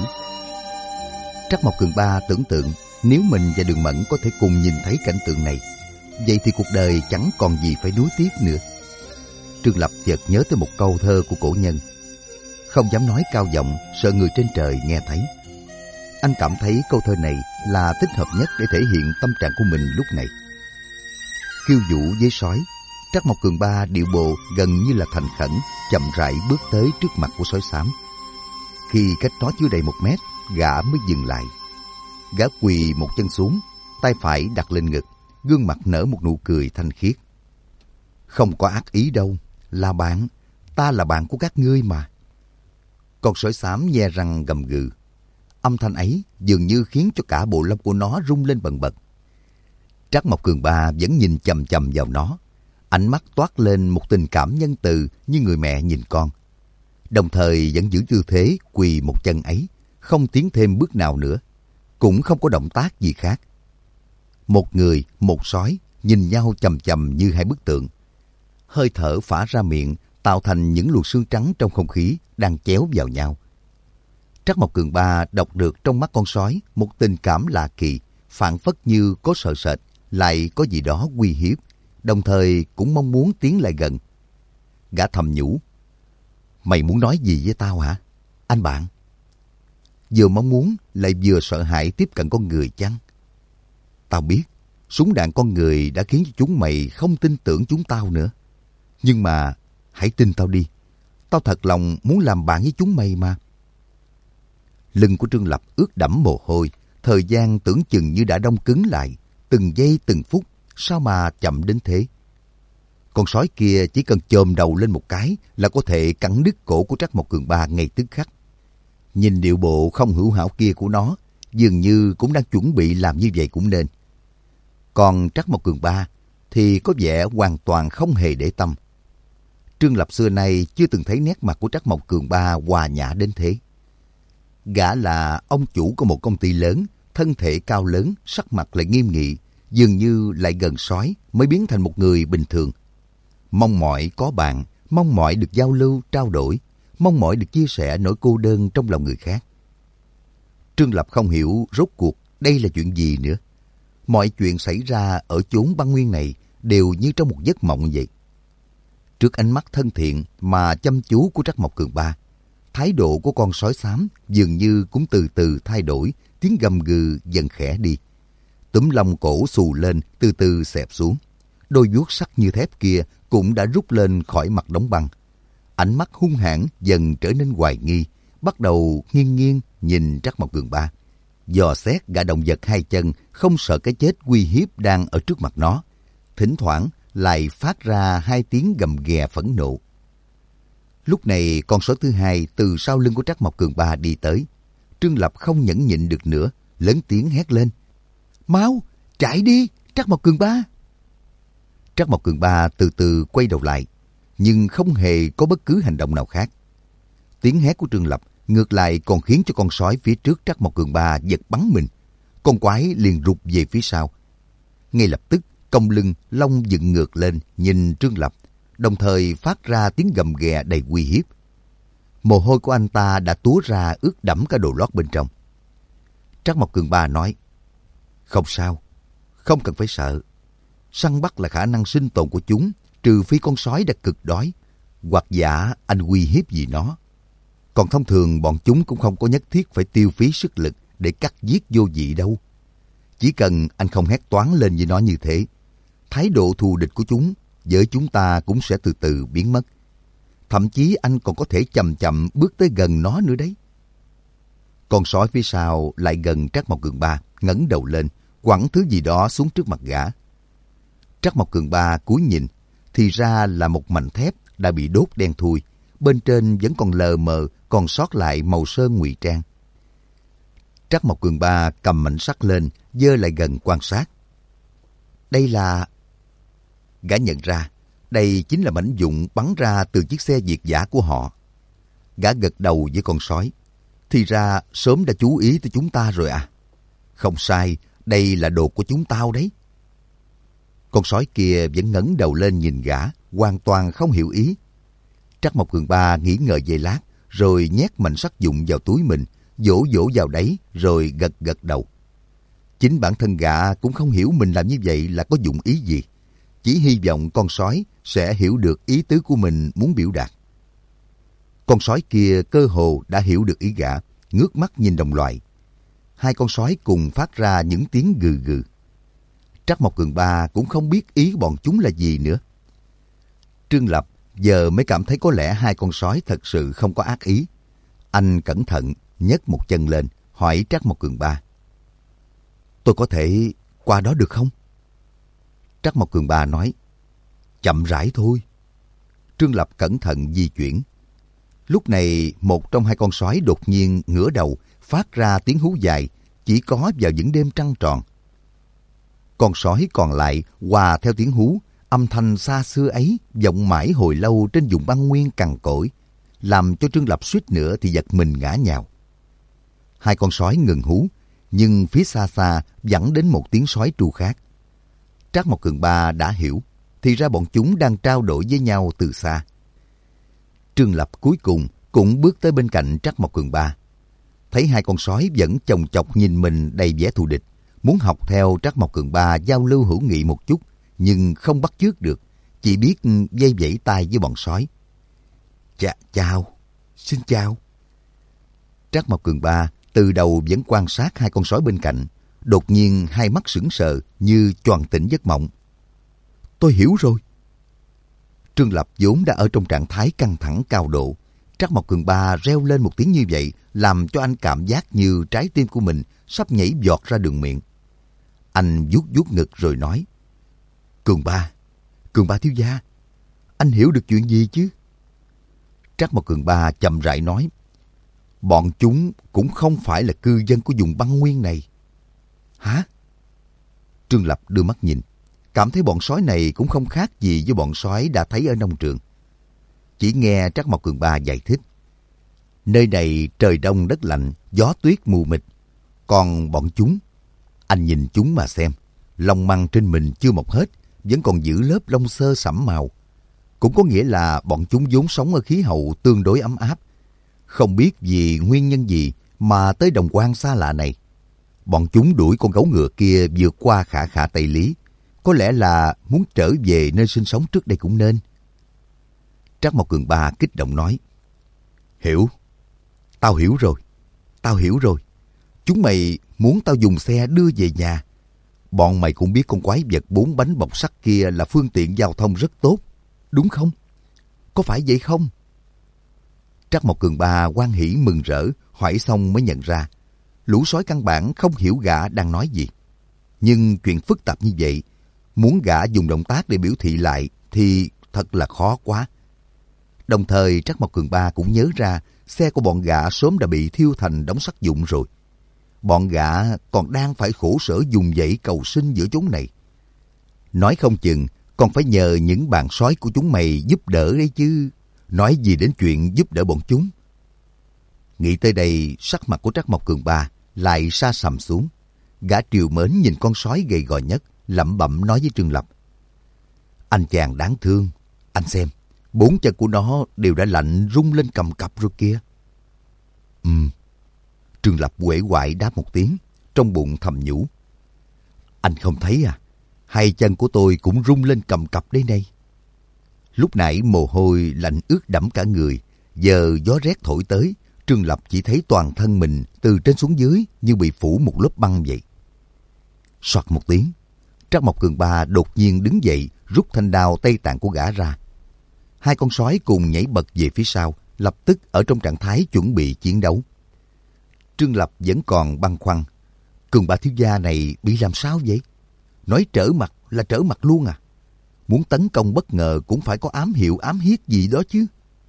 Trác Mộc Cường Ba tưởng tượng nếu mình và Đường Mẫn có thể cùng nhìn thấy cảnh tượng này, vậy thì cuộc đời chẳng còn gì phải nuối tiếc nữa. Trương Lập chợt nhớ tới một câu thơ của cổ nhân: không dám nói cao giọng, sợ người trên trời nghe thấy. Anh cảm thấy câu thơ này là thích hợp nhất để thể hiện tâm trạng của mình lúc này. Khiêu vũ với sói, Trác Mộc Cường Ba điệu bộ gần như là thành khẩn, chậm rãi bước tới trước mặt của sói xám. Khi cách nó chưa đầy một mét, gã mới dừng lại. Gã quỳ một chân xuống, tay phải đặt lên ngực, gương mặt nở một nụ cười thanh khiết. Không có ác ý đâu, là bạn, ta là bạn của các ngươi mà. Con sói xám nhe răng gầm gừ. Âm thanh ấy dường như khiến cho cả bộ lông của nó rung lên bần bật. Trác Mộc Cường Ba vẫn nhìn chằm chằm vào nó, ánh mắt toát lên một tình cảm nhân từ như người mẹ nhìn con. Đồng thời vẫn giữ tư thế quỳ một chân ấy, không tiến thêm bước nào nữa, cũng không có động tác gì khác. Một người, một sói nhìn nhau chằm chằm như hai bức tượng. Hơi thở phả ra miệng tạo thành những luồng xương trắng trong không khí đang chéo vào nhau. Trác Mộc Cường Ba đọc được trong mắt con sói một tình cảm lạ kỳ, phảng phất như có sợ sệt, lại có gì đó uy hiếp, đồng thời cũng mong muốn tiến lại gần. Gã thầm nhủ: mày muốn nói gì với tao hả, anh bạn? Vừa mong muốn lại vừa sợ hãi tiếp cận con người chăng? Tao biết súng đạn con người đã khiến cho chúng mày không tin tưởng chúng tao nữa. Nhưng mà hãy tin tao đi, tao thật lòng muốn làm bạn với chúng mày mà. Lưng của Trương Lập ướt đẫm mồ hôi, thời gian tưởng chừng như đã đông cứng lại, từng giây từng phút, sao mà chậm đến thế? Con sói kia chỉ cần chồm đầu lên một cái là có thể cắn đứt cổ của Trác Mộc Cường Ba ngay tức khắc. Nhìn điệu bộ không hữu hảo kia của nó, dường như cũng đang chuẩn bị làm như vậy cũng nên. Còn Trác Mộc Cường Ba thì có vẻ hoàn toàn không hề để tâm. Trương Lập xưa nay chưa từng thấy nét mặt của Trác Mộc Cường Ba hòa nhã đến thế. Gã là ông chủ của một công ty lớn, thân thể cao lớn, sắc mặt lại nghiêm nghị, dường như lại gần sói mới biến thành một người bình thường. Mong mỏi có bạn, mong mỏi được giao lưu, trao đổi, mong mỏi được chia sẻ nỗi cô đơn trong lòng người khác. Trương Lập không hiểu rốt cuộc đây là chuyện gì nữa. Mọi chuyện xảy ra ở chốn băng nguyên này đều như trong một giấc mộng vậy. Trước ánh mắt thân thiện mà chăm chú của Trác Mộc Cường Ba, thái độ của con sói xám dường như cũng từ từ thay đổi, tiếng gầm gừ dần khẽ đi. Túm lông cổ xù lên, từ từ xẹp xuống. Đôi vuốt sắc như thép kia cũng đã rút lên khỏi mặt đóng băng. Ánh mắt hung hãn dần trở nên hoài nghi, bắt đầu nghiêng nghiêng nhìn Trác Mộc Cường Ba. Dò xét gã động vật hai chân, không sợ cái chết uy hiếp đang ở trước mặt nó. Thỉnh thoảng lại phát ra hai tiếng gầm ghè phẫn nộ. Lúc này con sói thứ hai từ sau lưng của Trác Mộc Cường Ba đi tới. Trương Lập không nhẫn nhịn được nữa, lớn tiếng hét lên. Mau, chạy đi, Trắc Mộc Cường Ba! Trắc Mộc Cường Ba từ từ quay đầu lại, nhưng không hề có bất cứ hành động nào khác. Tiếng hét của Trương Lập ngược lại còn khiến cho con sói phía trước Trắc Mộc Cường Ba giật bắn mình. Con quái liền rụt về phía sau. Ngay lập tức, cong lưng, lông dựng ngược lên nhìn Trương Lập, đồng thời phát ra tiếng gầm ghè đầy uy hiếp. Mồ hôi của anh ta đã túa ra ướt đẫm cả đồ lót bên trong. Trắc Mộc Cường Ba nói, không sao, không cần phải sợ. Săn bắt là khả năng sinh tồn của chúng, trừ phi con sói đã cực đói, hoặc giả anh uy hiếp gì nó. Còn thông thường bọn chúng cũng không có nhất thiết phải tiêu phí sức lực để cắt giết vô vị đâu. Chỉ cần anh không hét toáng lên với nó như thế, thái độ thù địch của chúng với chúng ta cũng sẽ từ từ biến mất. Thậm chí anh còn có thể chậm chậm bước tới gần nó nữa đấy. Con sói phía sau lại gần Trắc Mộc Cường Ba, ngẩng đầu lên, quẳng thứ gì đó xuống trước mặt gã. Trắc Mộc Cường Ba cúi nhìn, thì ra là một mảnh thép đã bị đốt đen thui, bên trên vẫn còn lờ mờ còn sót lại màu sơn ngụy trang. Trắc Mộc Cường Ba cầm mảnh sắt lên, giơ lại gần quan sát. Đây là... Gã nhận ra, đây chính là mảnh vụn bắn ra từ chiếc xe việt dã của họ. Gã gật đầu với con sói. Thì ra sớm đã chú ý tới chúng ta rồi à? Không sai, đây là đồ của chúng tao đấy. Con sói kia vẫn ngẩng đầu lên nhìn gã, hoàn toàn không hiểu ý. Trắc Mộc Cường Ba nghĩ ngợi giây lát, rồi nhét mảnh sắt vụn vào túi mình, vỗ vỗ vào đấy, rồi gật gật đầu. Chính bản thân gã cũng không hiểu mình làm như vậy là có dụng ý gì. Chỉ hy vọng con sói sẽ hiểu được ý tứ của mình muốn biểu đạt. Con sói kia cơ hồ đã hiểu được ý gã, ngước mắt nhìn đồng loại. Hai con sói cùng phát ra những tiếng gừ gừ. Trắc Mộc Cường Ba cũng không biết ý bọn chúng là gì nữa. Trương Lập giờ mới cảm thấy có lẽ hai con sói thật sự không có ác ý. Anh cẩn thận nhấc một chân lên, hỏi Trắc Mộc Cường Ba. Tôi có thể qua đó được không? Trắc Mộc Cường Ba nói, chậm rãi thôi. Trương Lập cẩn thận di chuyển. Lúc này, một trong hai con sói đột nhiên ngửa đầu, phát ra tiếng hú dài, chỉ có vào những đêm trăng tròn. Con sói còn lại hòa theo tiếng hú, âm thanh xa xưa ấy vọng mãi hồi lâu trên vùng băng nguyên cằn cỗi, làm cho Trương Lập suýt nữa thì giật mình ngã nhào. Hai con sói ngừng hú, nhưng phía xa xa vẳng đến một tiếng sói tru khác. Trắc Mộc Cường Ba đã hiểu, thì ra bọn chúng đang trao đổi với nhau từ xa. Trương Lập cuối cùng cũng bước tới bên cạnh Trắc Mộc Cường Ba. Thấy hai con sói vẫn chồng chọc nhìn mình đầy vẻ thù địch, muốn học theo Trắc Mộc Cường Ba giao lưu hữu nghị một chút, nhưng không bắt chước được, chỉ biết vây vẫy tay với bọn sói. Chà, chào, xin chào. Trắc Mộc Cường Ba từ đầu vẫn quan sát hai con sói bên cạnh, đột nhiên hai mắt sững sờ như choàng tỉnh giấc mộng. Tôi hiểu rồi. Trương Lập vốn đã ở trong trạng thái căng thẳng cao độ. Trắc Mộc Cường Ba reo lên một tiếng như vậy, làm cho anh cảm giác như trái tim của mình sắp nhảy giọt ra đường miệng. Anh vuốt vuốt ngực rồi nói, Cường Ba, Cường Ba thiếu gia, anh hiểu được chuyện gì chứ? Trắc Mộc Cường Ba chậm rãi nói, bọn chúng cũng không phải là cư dân của vùng băng nguyên này. Hả? Trương Lập đưa mắt nhìn, cảm thấy bọn sói này cũng không khác gì với bọn sói đã thấy ở nông trường. Chỉ nghe Trắc Mộc Cường Ba giải thích, nơi này trời đông đất lạnh, gió tuyết mù mịt. Còn bọn chúng, anh nhìn chúng mà xem, lông măng trên mình chưa mọc hết, vẫn còn giữ lớp lông xơ sẫm màu. Cũng có nghĩa là bọn chúng vốn sống ở khí hậu tương đối ấm áp. Không biết vì nguyên nhân gì mà tới đồng quan xa lạ này, bọn chúng đuổi con gấu ngựa kia vượt qua khả khả Tây Lý. Có lẽ là muốn trở về nơi sinh sống trước đây cũng nên. Trắc Mộc Cường Ba kích động nói, hiểu, tao hiểu rồi, tao hiểu rồi. Chúng mày muốn tao dùng xe đưa về nhà. Bọn mày cũng biết con quái vật bốn bánh bọc sắt kia là phương tiện giao thông rất tốt, đúng không? Có phải vậy không? Trắc Mộc Cường Ba hoan hỉ mừng rỡ, hỏi xong mới nhận ra, lũ sói căn bản không hiểu gã đang nói gì. Nhưng chuyện phức tạp như vậy, muốn gã dùng động tác để biểu thị lại thì thật là khó quá. Đồng thời Trắc Mộc Cường Ba cũng nhớ ra xe của bọn gã sớm đã bị thiêu thành đống sắt vụn rồi. bọn gã còn đang phải khổ sở dùng dãy cầu sinh giữa chốn này. Nói không chừng còn phải nhờ những bạn sói của chúng mày giúp đỡ đấy chứ. Nói gì đến chuyện giúp đỡ bọn chúng. Nghĩ tới đây, sắc mặt của Trắc Mộc Cường Ba lại sa sầm xuống. Gã trìu mến nhìn con sói gầy gò nhất, lẩm bẩm nói với Trương Lập. Anh chàng đáng thương, anh xem, bốn chân của nó đều đã lạnh rung lên cầm cập rồi kia. Ừm. Trương Lập uể oải đáp một tiếng, trong bụng thầm nhủ. Anh không thấy à, hai chân của tôi cũng rung lên cầm cập đấy này. Lúc nãy mồ hôi lạnh ướt đẫm cả người, giờ gió rét thổi tới, Trương Lập chỉ thấy toàn thân mình từ trên xuống dưới như bị phủ một lớp băng vậy. Soạt một tiếng, Trắc Mộc Cường Ba đột nhiên đứng dậy, rút thanh đao Tây Tạng của gã ra. Hai con sói cùng nhảy bật về phía sau, lập tức ở trong trạng thái chuẩn bị chiến đấu. Trương Lập vẫn còn băn khoăn. Cường Ba thiếu gia này bị làm sao vậy? Nói trở mặt là trở mặt luôn à? Muốn tấn công bất ngờ cũng phải có ám hiệu ám hiếp gì đó chứ.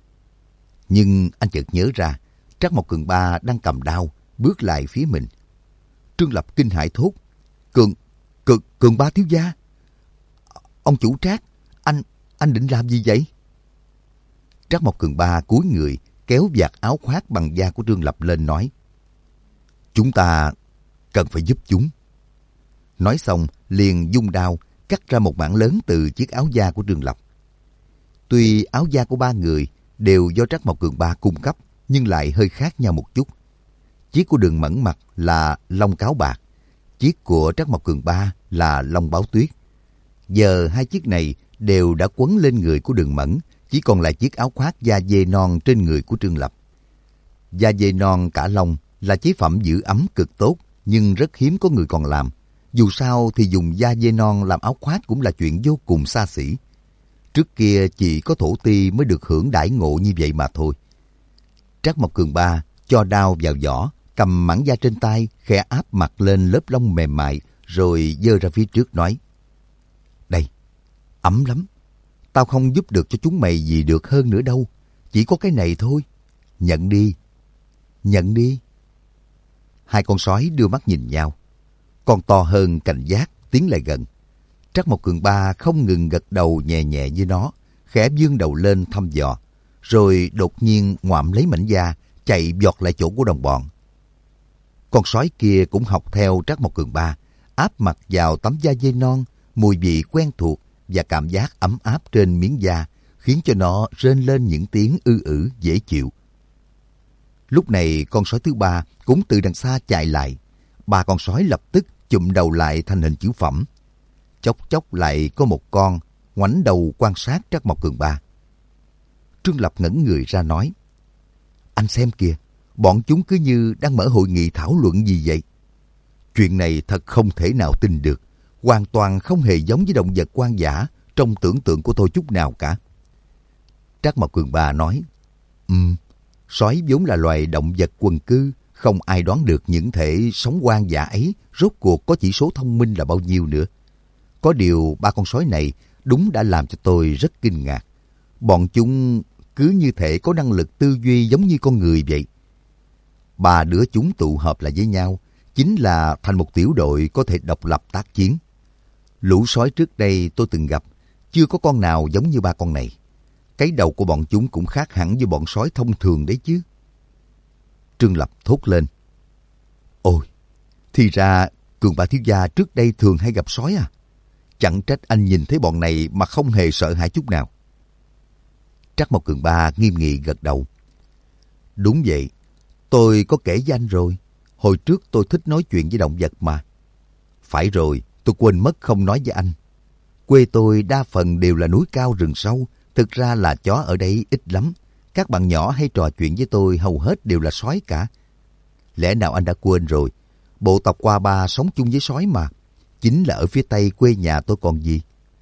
Nhưng anh chợt nhớ ra, Trắc Mộc Cường Ba đang cầm đao, bước lại phía mình. Trương Lập kinh hãi thốt. Cường, Cường, Cường Ba thiếu gia. Ông chủ Trác, anh, anh định làm gì vậy? Trắc Mộc Cường Ba cúi người, kéo vạt áo khoác bằng da của Trương Lập lên nói. Chúng ta cần phải giúp chúng. Nói xong, liền dung đao, cắt ra một mảng lớn từ chiếc áo da của Trương Lập. Tuy áo da của ba người đều do Trắc Mộc Cường Ba cung cấp, nhưng lại hơi khác nhau một chút. Chiếc của Đường Mẫn mặc là lông cáo bạc, chiếc của Trắc Mộc Cường Ba là lông báo tuyết. Giờ hai chiếc này đều đã quấn lên người của Đường Mẫn, chỉ còn lại chiếc áo khoác da dê non trên người của Trương Lập. Da dê non cả lông là chế phẩm giữ ấm cực tốt, nhưng rất hiếm có người còn làm. Dù sao thì dùng da dê non làm áo khoác cũng là chuyện vô cùng xa xỉ. Trước kia chỉ có thổ ti mới được hưởng đãi ngộ như vậy mà thôi. Trắc Mộc Cường Ba cho đao vào vỏ, cầm mảng da trên tay, khẽ áp mặt lên lớp lông mềm mại, rồi giơ ra phía trước nói. Đây, ấm lắm. Tao không giúp được cho chúng mày gì được hơn nữa đâu. Chỉ có cái này thôi. Nhận đi. Nhận đi. Hai con sói đưa mắt nhìn nhau. Con to hơn cảnh giác tiến lại gần. Trắc Mộc Cường Ba không ngừng gật đầu nhẹ nhẹ với nó, khẽ vươn đầu lên thăm dò, rồi đột nhiên ngoạm lấy mảnh da, chạy vọt lại chỗ của đồng bọn. Con sói kia cũng học theo Trắc Mộc Cường Ba, áp mặt vào tấm da dê non, mùi vị quen thuộc và cảm giác ấm áp trên miếng da khiến cho nó rên lên những tiếng ư ử dễ chịu. Lúc này con sói thứ ba cũng từ đằng xa chạy lại. Ba con sói lập tức chụm đầu lại thành hình chữ phẩm. Chốc chốc lại có một con ngoảnh đầu quan sát Trắc Mộc Cường Ba. Trương Lập ngẩng người ra nói. Anh xem kìa, bọn chúng cứ như đang mở hội nghị thảo luận gì vậy. Chuyện này thật không thể nào tin được. Hoàn toàn không hề giống với động vật hoang dã trong tưởng tượng của tôi chút nào cả. Trắc Mộc Cường Ba nói. Ừm, sói vốn là loài động vật quần cư. Không ai đoán được những thể sống hoang dã ấy rốt cuộc có chỉ số thông minh là bao nhiêu nữa. Có điều ba con sói này đúng đã làm cho tôi rất kinh ngạc. Bọn chúng cứ như thể có năng lực tư duy giống như con người vậy. Ba đứa chúng tụ hợp lại với nhau, chính là thành một tiểu đội có thể độc lập tác chiến. Lũ sói trước đây tôi từng gặp, chưa có con nào giống như ba con này. Cái đầu của bọn chúng cũng khác hẳn với bọn sói thông thường đấy chứ. Trương Lập thốt lên. Ôi, thì ra Cường Ba thiếu gia trước đây thường hay gặp sói à? Chẳng trách anh nhìn thấy bọn này mà không hề sợ hãi chút nào. Trắc Mộc Cường Ba nghiêm nghị gật đầu. Đúng vậy, tôi có kể với anh rồi. Hồi trước tôi thích nói chuyện với động vật mà. Phải rồi, tôi quên mất không nói với anh. Quê tôi đa phần đều là núi cao rừng sâu, thực ra là chó ở đây ít lắm. Các bạn nhỏ hay trò chuyện với tôi hầu hết đều là sói cả. Lẽ nào anh đã quên rồi? Bộ tộc Qua Ba sống chung với sói mà. Chính là ở phía tây quê nhà tôi còn gì.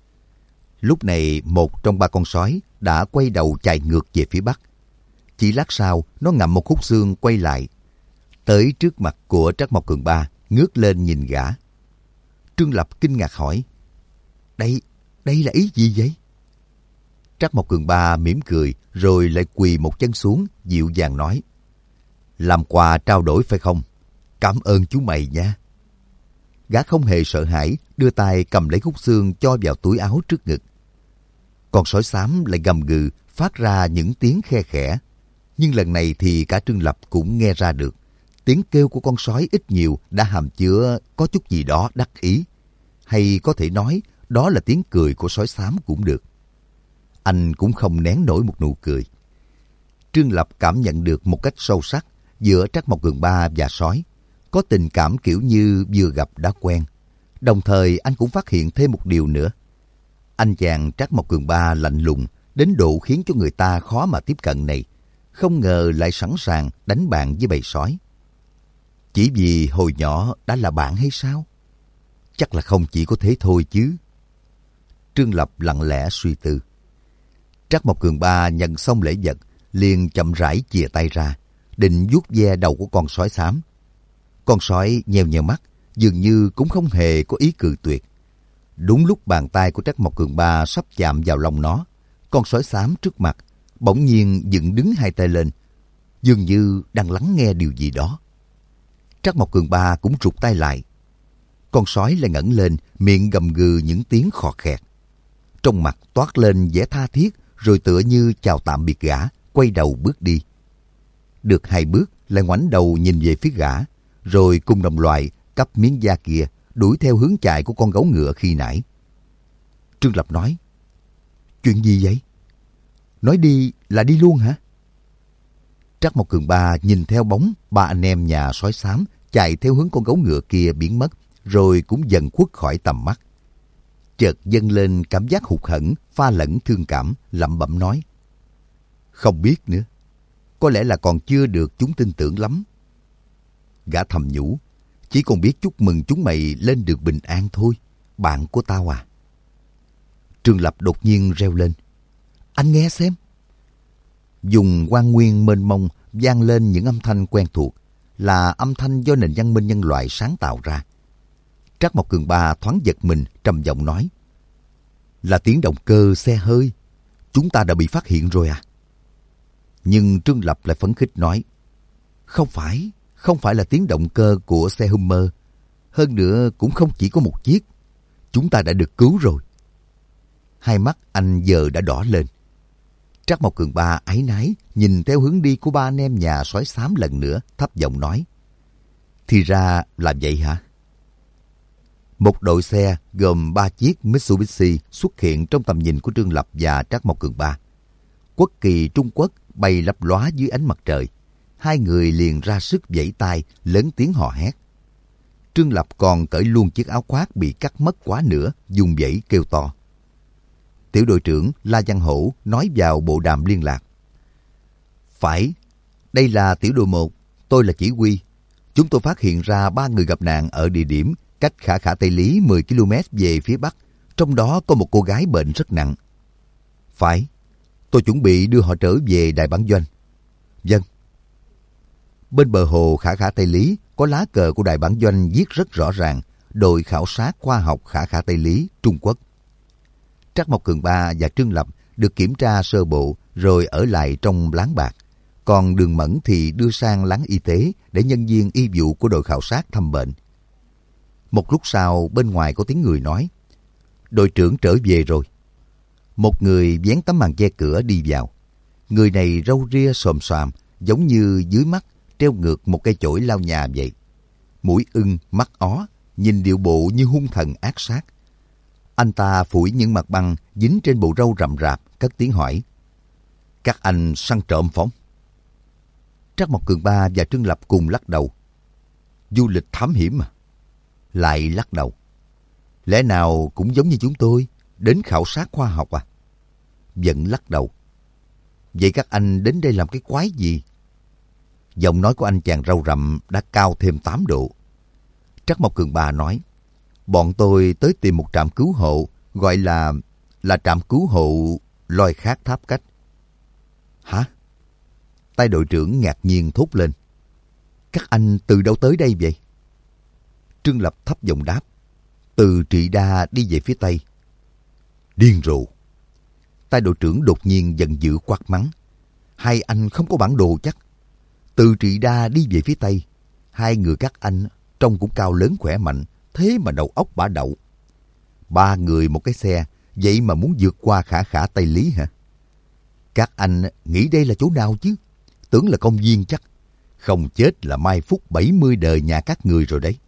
Lúc này một trong ba con sói đã quay đầu chạy ngược về phía bắc. Chỉ lát sau nó ngậm một khúc xương quay lại. Tới trước mặt của Trắc Mộc Cường Ba, ngước lên nhìn gã. Trương Lập kinh ngạc hỏi. Đây, đây là ý gì vậy? Trắc Mộc Cường Ba mỉm cười rồi lại quỳ một chân xuống, dịu dàng nói. Làm quà trao đổi phải không? Cảm ơn chú mày nha. Gã không hề sợ hãi, đưa tay cầm lấy khúc xương cho vào túi áo trước ngực. Con sói xám lại gầm gừ, phát ra những tiếng khe khẽ. Nhưng lần này thì cả Trương Lập cũng nghe ra được. Tiếng kêu của con sói ít nhiều đã hàm chứa có chút gì đó đắc ý. Hay có thể nói đó là tiếng cười của sói xám cũng được. Anh cũng không nén nổi một nụ cười. Trương Lập cảm nhận được một cách sâu sắc giữa Trắc Mộc Cường Ba và sói. Có tình cảm kiểu như vừa gặp đã quen. Đồng thời anh cũng phát hiện thêm một điều nữa. Anh chàng Trắc Mộc Cường Ba lạnh lùng đến độ khiến cho người ta khó mà tiếp cận này. Không ngờ lại sẵn sàng đánh bạn với bầy sói. Chỉ vì hồi nhỏ đã là bạn hay sao? Chắc là không chỉ có thế thôi chứ. Trương Lập lặng lẽ suy tư. Trắc Mộc Cường Ba nhận xong lễ vật, liền chậm rãi chìa tay ra, định vuốt ve đầu của con sói xám. Con sói nheo nheo mắt, dường như cũng không hề có ý cự tuyệt. Đúng lúc bàn tay của Trắc Mộc Cường Ba sắp chạm vào lòng nó, con sói xám trước mặt bỗng nhiên dựng đứng hai tay lên, dường như đang lắng nghe điều gì đó. Trắc Mộc Cường Ba cũng rụt tay lại. Con sói lại ngẩng lên, miệng gầm gừ những tiếng khò khẹt. Trong mặt toát lên vẻ tha thiết, rồi tựa như chào tạm biệt gã, quay đầu bước đi. Được hai bước, lại ngoảnh đầu nhìn về phía gã, rồi cùng đồng loại cắp miếng da kia đuổi theo hướng chạy của con gấu ngựa khi nãy. Trương Lập nói: Chuyện gì vậy? Nói đi là đi luôn hả? Trắc Mộc Cường Ba nhìn theo bóng ba anh em nhà sói xám chạy theo hướng con gấu ngựa kia biến mất, rồi cũng dần khuất khỏi tầm mắt. Chợt dâng lên cảm giác hụt hẫng pha lẫn thương cảm, lẩm bẩm nói: Không biết nữa, có lẽ là còn chưa được chúng tin tưởng lắm. Gã thầm nhủ: Chỉ còn biết chúc mừng chúng mày lên được bình an thôi, bạn của tao à. Trương Lập đột nhiên reo lên: Anh nghe xem. Dùng hoang nguyên mênh mông vang lên những âm thanh quen thuộc, là âm thanh do nền văn minh nhân loại sáng tạo ra. Trắc Mộc Cường Ba thoáng giật mình, trầm giọng nói: Là tiếng động cơ xe hơi, chúng ta đã bị phát hiện rồi à? Nhưng Trương Lập lại phấn khích nói: Không phải, không phải là tiếng động cơ của xe Hummer. Hơn nữa cũng không chỉ có một chiếc. Chúng ta đã được cứu rồi. Hai mắt anh giờ đã đỏ lên. Trắc Mộc Cường Ba áy náy nhìn theo hướng đi của ba anh em nhà sói xám lần nữa, thấp giọng nói: Thì ra là vậy hả? Một đội xe gồm ba chiếc Mitsubishi xuất hiện trong tầm nhìn của Trương Lập và Trắc Mộc Cường Ba. Quốc kỳ Trung Quốc bay lấp lóa dưới ánh mặt trời. Hai người liền ra sức vẫy tay, lớn tiếng hò hét. Trương Lập còn cởi luôn chiếc áo khoác bị cắt mất quá nửa, dùng vẫy kêu to. Tiểu đội trưởng La Văn Hổ nói vào bộ đàm liên lạc: Phải, đây là tiểu đội một, tôi là chỉ huy. Chúng tôi phát hiện ra ba người gặp nạn ở địa điểm cách Khả Khả Tây Lý mười ki lô mét về phía bắc, trong đó có một cô gái bệnh rất nặng. Phải, tôi chuẩn bị đưa họ trở về Đại Bản Doanh. Vâng. Bên bờ hồ Khả Khả Tây Lý có lá cờ của Đại Bản Doanh viết rất rõ ràng: đội khảo sát khoa học Khả Khả Tây Lý, Trung Quốc. Trắc Mộc Cường Ba và Trương Lập được kiểm tra sơ bộ rồi ở lại trong láng bạc. Còn Đường Mẫn thì đưa sang láng y tế để nhân viên y vụ của đội khảo sát thăm bệnh. Một lúc sau bên ngoài có tiếng người nói: Đội trưởng trở về rồi. Một người vén tấm màn che cửa đi vào. Người này râu ria xồm xoàm, giống như dưới mắt treo ngược một cây chổi lau nhà vậy. Mũi ưng, mắt ó, nhìn điệu bộ như hung thần ác sát. Anh ta phủi những mặt băng dính trên bộ râu rậm rạp, cất tiếng hỏi: Các anh săn trộm phóng? Trắc Mộc Cường Ba và Trương Lập cùng lắc đầu. Du lịch thám hiểm mà. Lại lắc đầu. Lẽ nào cũng giống như chúng tôi, đến khảo sát khoa học à? Vẫn lắc đầu. Vậy các anh đến đây làm cái quái gì? Giọng nói của anh chàng râu rậm đã cao thêm tám độ. Trắc Mộc Cường Ba nói: Bọn tôi tới tìm một trạm cứu hộ, gọi là là trạm cứu hộ Lôi Khát Tháp Cách. Hả? Tay đội trưởng ngạc nhiên thốt lên: Các anh từ đâu tới đây vậy? Trương Lập thấp giọng đáp: Từ Trị Đa đi về phía tây. Điên rồ! Tay đội trưởng đột nhiên giận dữ quát mắng: Hai anh không có bản đồ chắc? Từ Trị Đa đi về phía tây, hai người các anh trông cũng cao lớn khỏe mạnh, thế mà đầu óc bả đậu. Ba người một cái xe, vậy mà muốn vượt qua Khả Khả Tây Lý hả? Các anh nghĩ đây là chỗ nào chứ? Tưởng là công viên chắc. Không chết là mai phúc bảy mươi đời nhà các người rồi đấy.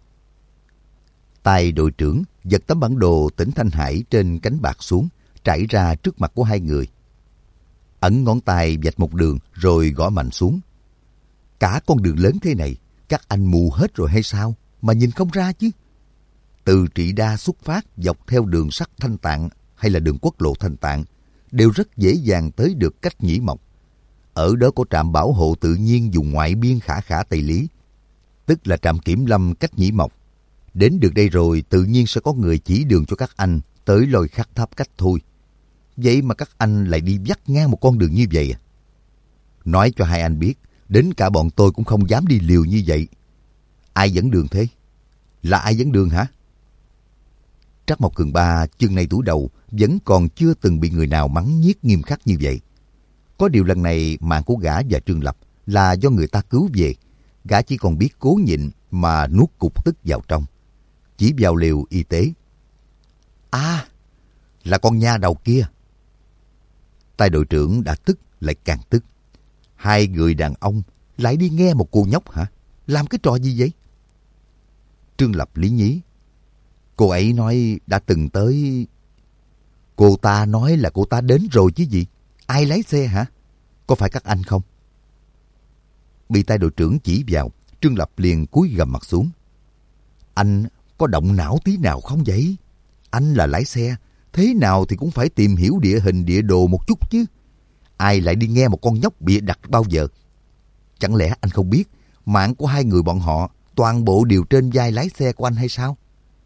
Tay đội trưởng giật tấm bản đồ tỉnh Thanh Hải trên cánh bạc xuống, trải ra trước mặt của hai người. Ẩn ngón tay vạch một đường rồi gõ mạnh xuống. Cả con đường lớn thế này, các anh mù hết rồi hay sao mà nhìn không ra chứ? Từ Trị Đa xuất phát dọc theo đường sắt Thanh Tạng hay là đường quốc lộ Thanh Tạng đều rất dễ dàng tới được Cách Nhĩ Mộc. Ở đó có trạm bảo hộ tự nhiên vùng ngoại biên Khả Khả Tây Lý, tức là trạm kiểm lâm Cách Nhĩ Mộc. Đến được đây rồi tự nhiên sẽ có người chỉ đường cho các anh tới Lôi Khắc Tháp Cách thôi. Vậy mà các anh lại đi vắt ngang một con đường như vậy à? Nói cho hai anh biết, đến cả bọn tôi cũng không dám đi liều như vậy. Ai dẫn đường thế? Là ai dẫn đường hả? Trắc Mộc Cường Ba chân nay tuổi đầu vẫn còn chưa từng bị người nào mắng nhiếc nghiêm khắc như vậy. Có điều lần này mạng của gã và Trương Lập là do người ta cứu về. Gã chỉ còn biết cố nhịn mà nuốt cục tức vào trong. Chỉ vào liều y tế. À, là con nha đầu kia. Tay đội trưởng đã tức lại càng tức. Hai người đàn ông lại đi nghe một cô nhóc hả? Làm cái trò gì vậy? Trương Lập lý nhí. Cô ấy nói đã từng tới... Cô ta nói là cô ta đến rồi chứ gì? Ai lái xe hả? Có phải các anh không? Bị tay đội trưởng chỉ vào, Trương Lập liền cúi gằm mặt xuống. Anh có động não tí nào không vậy? Anh là lái xe, thế nào thì cũng phải tìm hiểu địa hình địa đồ một chút chứ. Ai lại đi nghe một con nhóc bịa đặt bao giờ? Chẳng lẽ anh không biết mạng của hai người bọn họ toàn bộ đều trên vai lái xe của anh hay sao?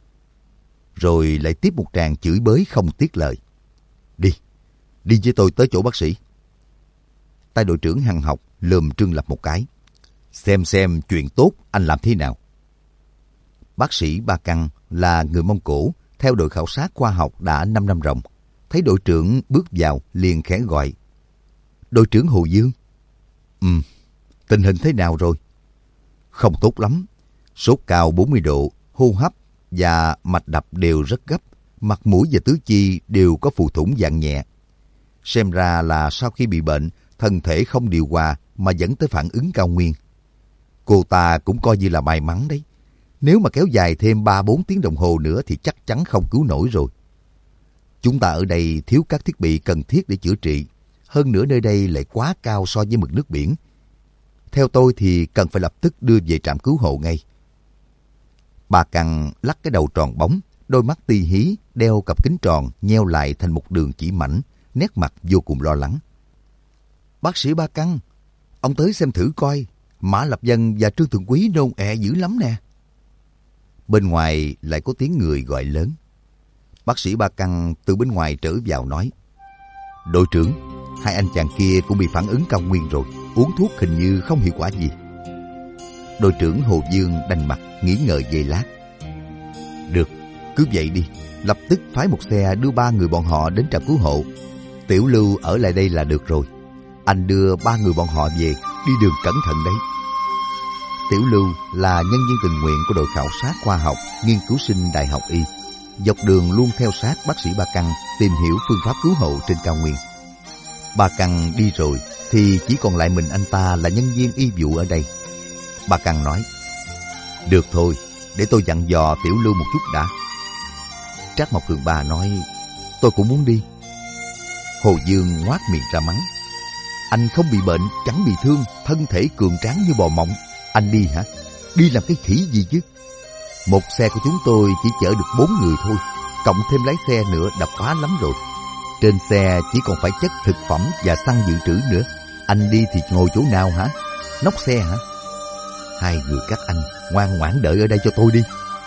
Rồi lại tiếp một tràng chửi bới không tiếc lời. Đi, đi với tôi tới chỗ bác sĩ. Tay đội trưởng hằn học lườm Trương Lập một cái. Xem xem chuyện tốt anh làm thế nào. Bác sĩ Ba Căng là người Mông Cổ, theo đội khảo sát khoa học đã năm năm ròng. Thấy đội trưởng bước vào liền khẽ gọi. Đội trưởng Hồ Dương. Ừ, tình hình thế nào rồi? Không tốt lắm. Sốt cao bốn mươi độ, hô hấp và mạch đập đều rất gấp. Mặt mũi và tứ chi đều có phù thủng dạng nhẹ. Xem ra là sau khi bị bệnh, thân thể không điều hòa mà dẫn tới phản ứng cao nguyên. Cô ta cũng coi như là may mắn đấy. Nếu mà kéo dài thêm ba bốn tiếng đồng hồ nữa thì chắc chắn không cứu nổi rồi. Chúng ta ở đây thiếu các thiết bị cần thiết để chữa trị. Hơn nữa nơi đây lại quá cao so với mực nước biển. Theo tôi thì cần phải lập tức đưa về trạm cứu hộ ngay. Bà Căng lắc cái đầu tròn bóng, đôi mắt ti hí, đeo cặp kính tròn nheo lại thành một đường chỉ mảnh, nét mặt vô cùng lo lắng. Bác sĩ Ba Căng, ông tới xem thử coi, Mã Lập Dân và Trương Thượng Quý nôn ẹ dữ lắm nè. Bên ngoài lại có tiếng người gọi lớn. Bác sĩ Ba Căng từ bên ngoài trở vào nói. Đội trưởng, hai anh chàng kia cũng bị phản ứng cao nguyên rồi, uống thuốc hình như không hiệu quả gì. Đội trưởng Hồ Dương đành mặt nghĩ ngợi giây lát. Được, cứ vậy đi, lập tức phái một xe đưa ba người bọn họ đến trạm cứu hộ. Tiểu Lưu ở lại đây là được rồi. Anh đưa ba người bọn họ về, đi đường cẩn thận đấy. Tiểu Lưu là nhân viên tình nguyện của đội khảo sát khoa học, nghiên cứu sinh Đại học Y. Dọc đường luôn theo sát bác sĩ Ba Căng tìm hiểu phương pháp cứu hộ trên cao nguyên. Ba Căng đi rồi thì chỉ còn lại mình anh ta là nhân viên y vụ ở đây. Ba Căng nói, được thôi, để tôi dặn dò Tiểu Lưu một chút đã. Trác Mộc Cường Ba nói, tôi cũng muốn đi. Hồ Dương ngoác miệng ra mắng, anh không bị bệnh, chẳng bị thương, thân thể cường tráng như bò mộng. Anh đi hả? Đi làm cái khỉ gì chứ? Một xe của chúng tôi chỉ chở được bốn người thôi, cộng thêm lái xe nữa đập phá lắm rồi. Trên xe chỉ còn phải chất thực phẩm và xăng dự trữ nữa. Anh đi thì ngồi chỗ nào hả? Nóc xe hả? Hai người các anh ngoan ngoãn đợi ở đây cho tôi đi.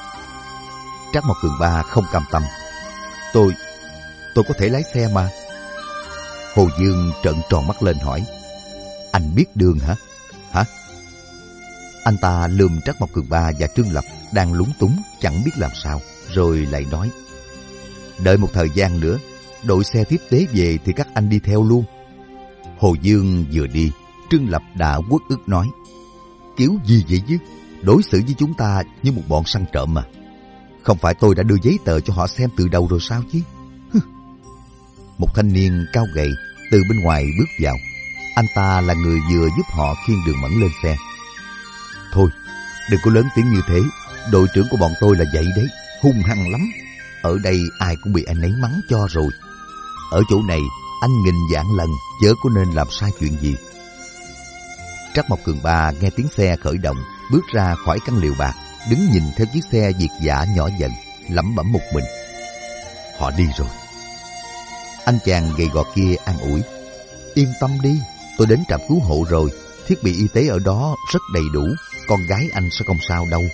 Trác Mộc Cường Ba không cam tâm. Tôi, tôi có thể lái xe mà. Hồ Dương trợn tròn mắt lên hỏi, anh biết đường hả? Hả? Anh ta lườm Trác Mộc Cường Ba và Trương Lập đang lúng túng chẳng biết làm sao, rồi lại nói, đợi một thời gian nữa, đội xe tiếp tế về thì các anh đi theo luôn. Hồ Dương vừa đi, Trương Lập đã uất ức nói, kiểu gì vậy chứ? đối xử với chúng ta như một bọn săn trộm mà. Không phải tôi đã đưa giấy tờ cho họ xem từ đầu rồi sao chứ? Một thanh niên cao gầy từ bên ngoài bước vào. Anh ta là người vừa giúp họ khiêng Đường Mẫn lên xe. Thôi, đừng có lớn tiếng như thế. Đội trưởng của bọn tôi là vậy đấy, hung hăng lắm. Ở đây ai cũng bị anh ấy mắng cho rồi. Ở chỗ này, anh nghìn vạn lần chớ có nên làm sai chuyện gì. Trắc Mộc Cường Ba nghe tiếng xe khởi động, bước ra khỏi căn liều bạc, đứng nhìn theo chiếc xe Việt dã nhỏ dần, lẩm bẩm một mình. Họ đi rồi. Anh chàng gầy gò kia an ủi. Yên tâm đi, tôi đến trạm cứu hộ rồi, thiết bị y tế ở đó rất đầy đủ, con gái anh sẽ không sao đâu.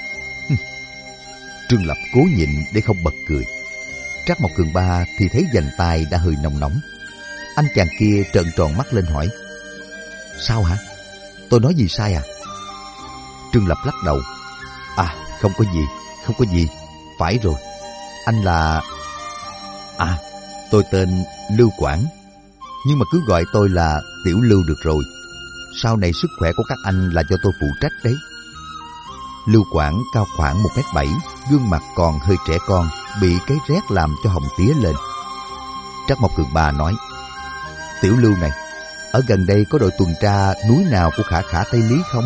Trương Lập cố nhịn để không bật cười. Trắc Mộc Cường Ba thì thấy vành tai đã hơi nóng nóng. Anh chàng kia trợn tròn mắt lên hỏi. Sao hả? Tôi nói gì sai à? Trương Lập lắc đầu. À, không có gì, không có gì. Phải rồi, anh là... À, tôi tên Lưu Quảng, nhưng mà cứ gọi tôi là Tiểu Lưu được rồi. Sau này sức khỏe của các anh là do tôi phụ trách đấy. Lưu Quảng cao khoảng một mét bảy, gương mặt còn hơi trẻ con, bị cái rét làm cho hồng tía lên. Trắc Mộc Cường Ba nói. Tiểu Lưu này, ở gần đây có đội tuần tra núi nào của Khả Khả Tây Lý không?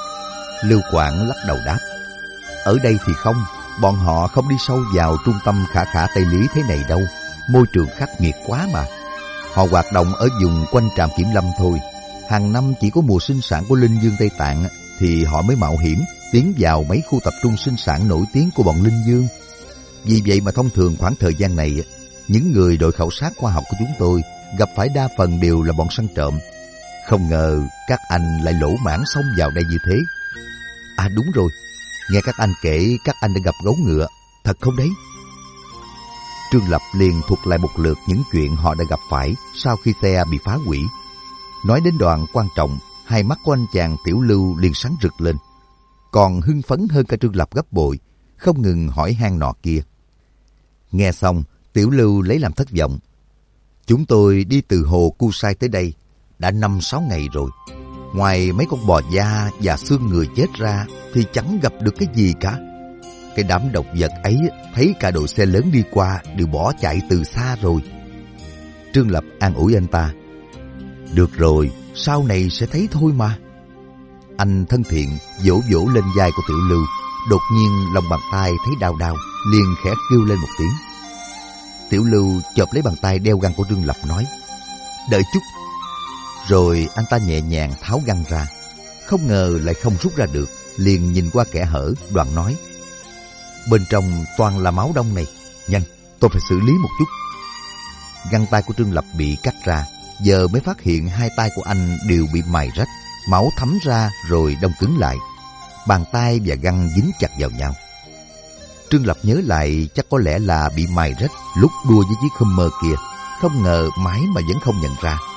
Lưu Quảng lắc đầu đáp. Ở đây thì không, bọn họ không đi sâu vào trung tâm Khả Khả Tây Lý thế này đâu. Môi trường khắc nghiệt quá mà. Họ hoạt động ở vùng quanh trạm kiểm lâm thôi. Hàng năm chỉ có mùa sinh sản của Linh Dương Tây Tạng thì họ mới mạo hiểm tiến vào mấy khu tập trung sinh sản nổi tiếng của bọn Linh Dương. Vì vậy mà thông thường khoảng thời gian này, những người đội khảo sát khoa học của chúng tôi gặp phải đa phần đều là bọn săn trộm. Không ngờ các anh lại lỗ mãng xông vào đây như thế. À đúng rồi, nghe các anh kể các anh đã gặp gấu ngựa, thật không đấy? Trương Lập liền thuật lại một lượt những chuyện họ đã gặp phải sau khi xe bị phá hủy. Nói đến đoạn quan trọng, hai mắt của anh chàng Tiểu Lưu liền sáng rực lên, còn hưng phấn hơn cả Trương Lập gấp bội, không ngừng hỏi han nọ kia. Nghe xong, Tiểu Lưu lấy làm thất vọng. Chúng tôi đi từ hồ Cu Sai tới đây đã năm sáu ngày rồi. Ngoài mấy con bò da và xương người chết ra thì chẳng gặp được cái gì cả. Cái đám độc vật ấy thấy cả đội xe lớn đi qua đều bỏ chạy từ xa rồi. Trương Lập an ủi anh ta. Được rồi, sau này sẽ thấy thôi mà. Anh thân thiện vỗ vỗ lên vai của Tiểu Lưu. Đột nhiên lòng bàn tay thấy đau đau, liền khẽ kêu lên một tiếng. Tiểu Lưu chộp lấy bàn tay đeo găng của Trương Lập nói. Đợi chút. Rồi anh ta nhẹ nhàng tháo găng ra. Không ngờ lại không rút ra được, liền nhìn qua kẽ hở, đoạn nói. Bên trong toàn là máu đông này, nhanh, tôi phải xử lý một chút. Găng tay của Trương Lập bị cắt ra, giờ mới phát hiện hai tay của anh đều bị mài rách, máu thấm ra rồi đông cứng lại. Bàn tay và găng dính chặt vào nhau. Trương Lập nhớ lại chắc có lẽ là bị mài rách lúc đua với chiếc Hummer kia, không ngờ mãi mà vẫn không nhận ra.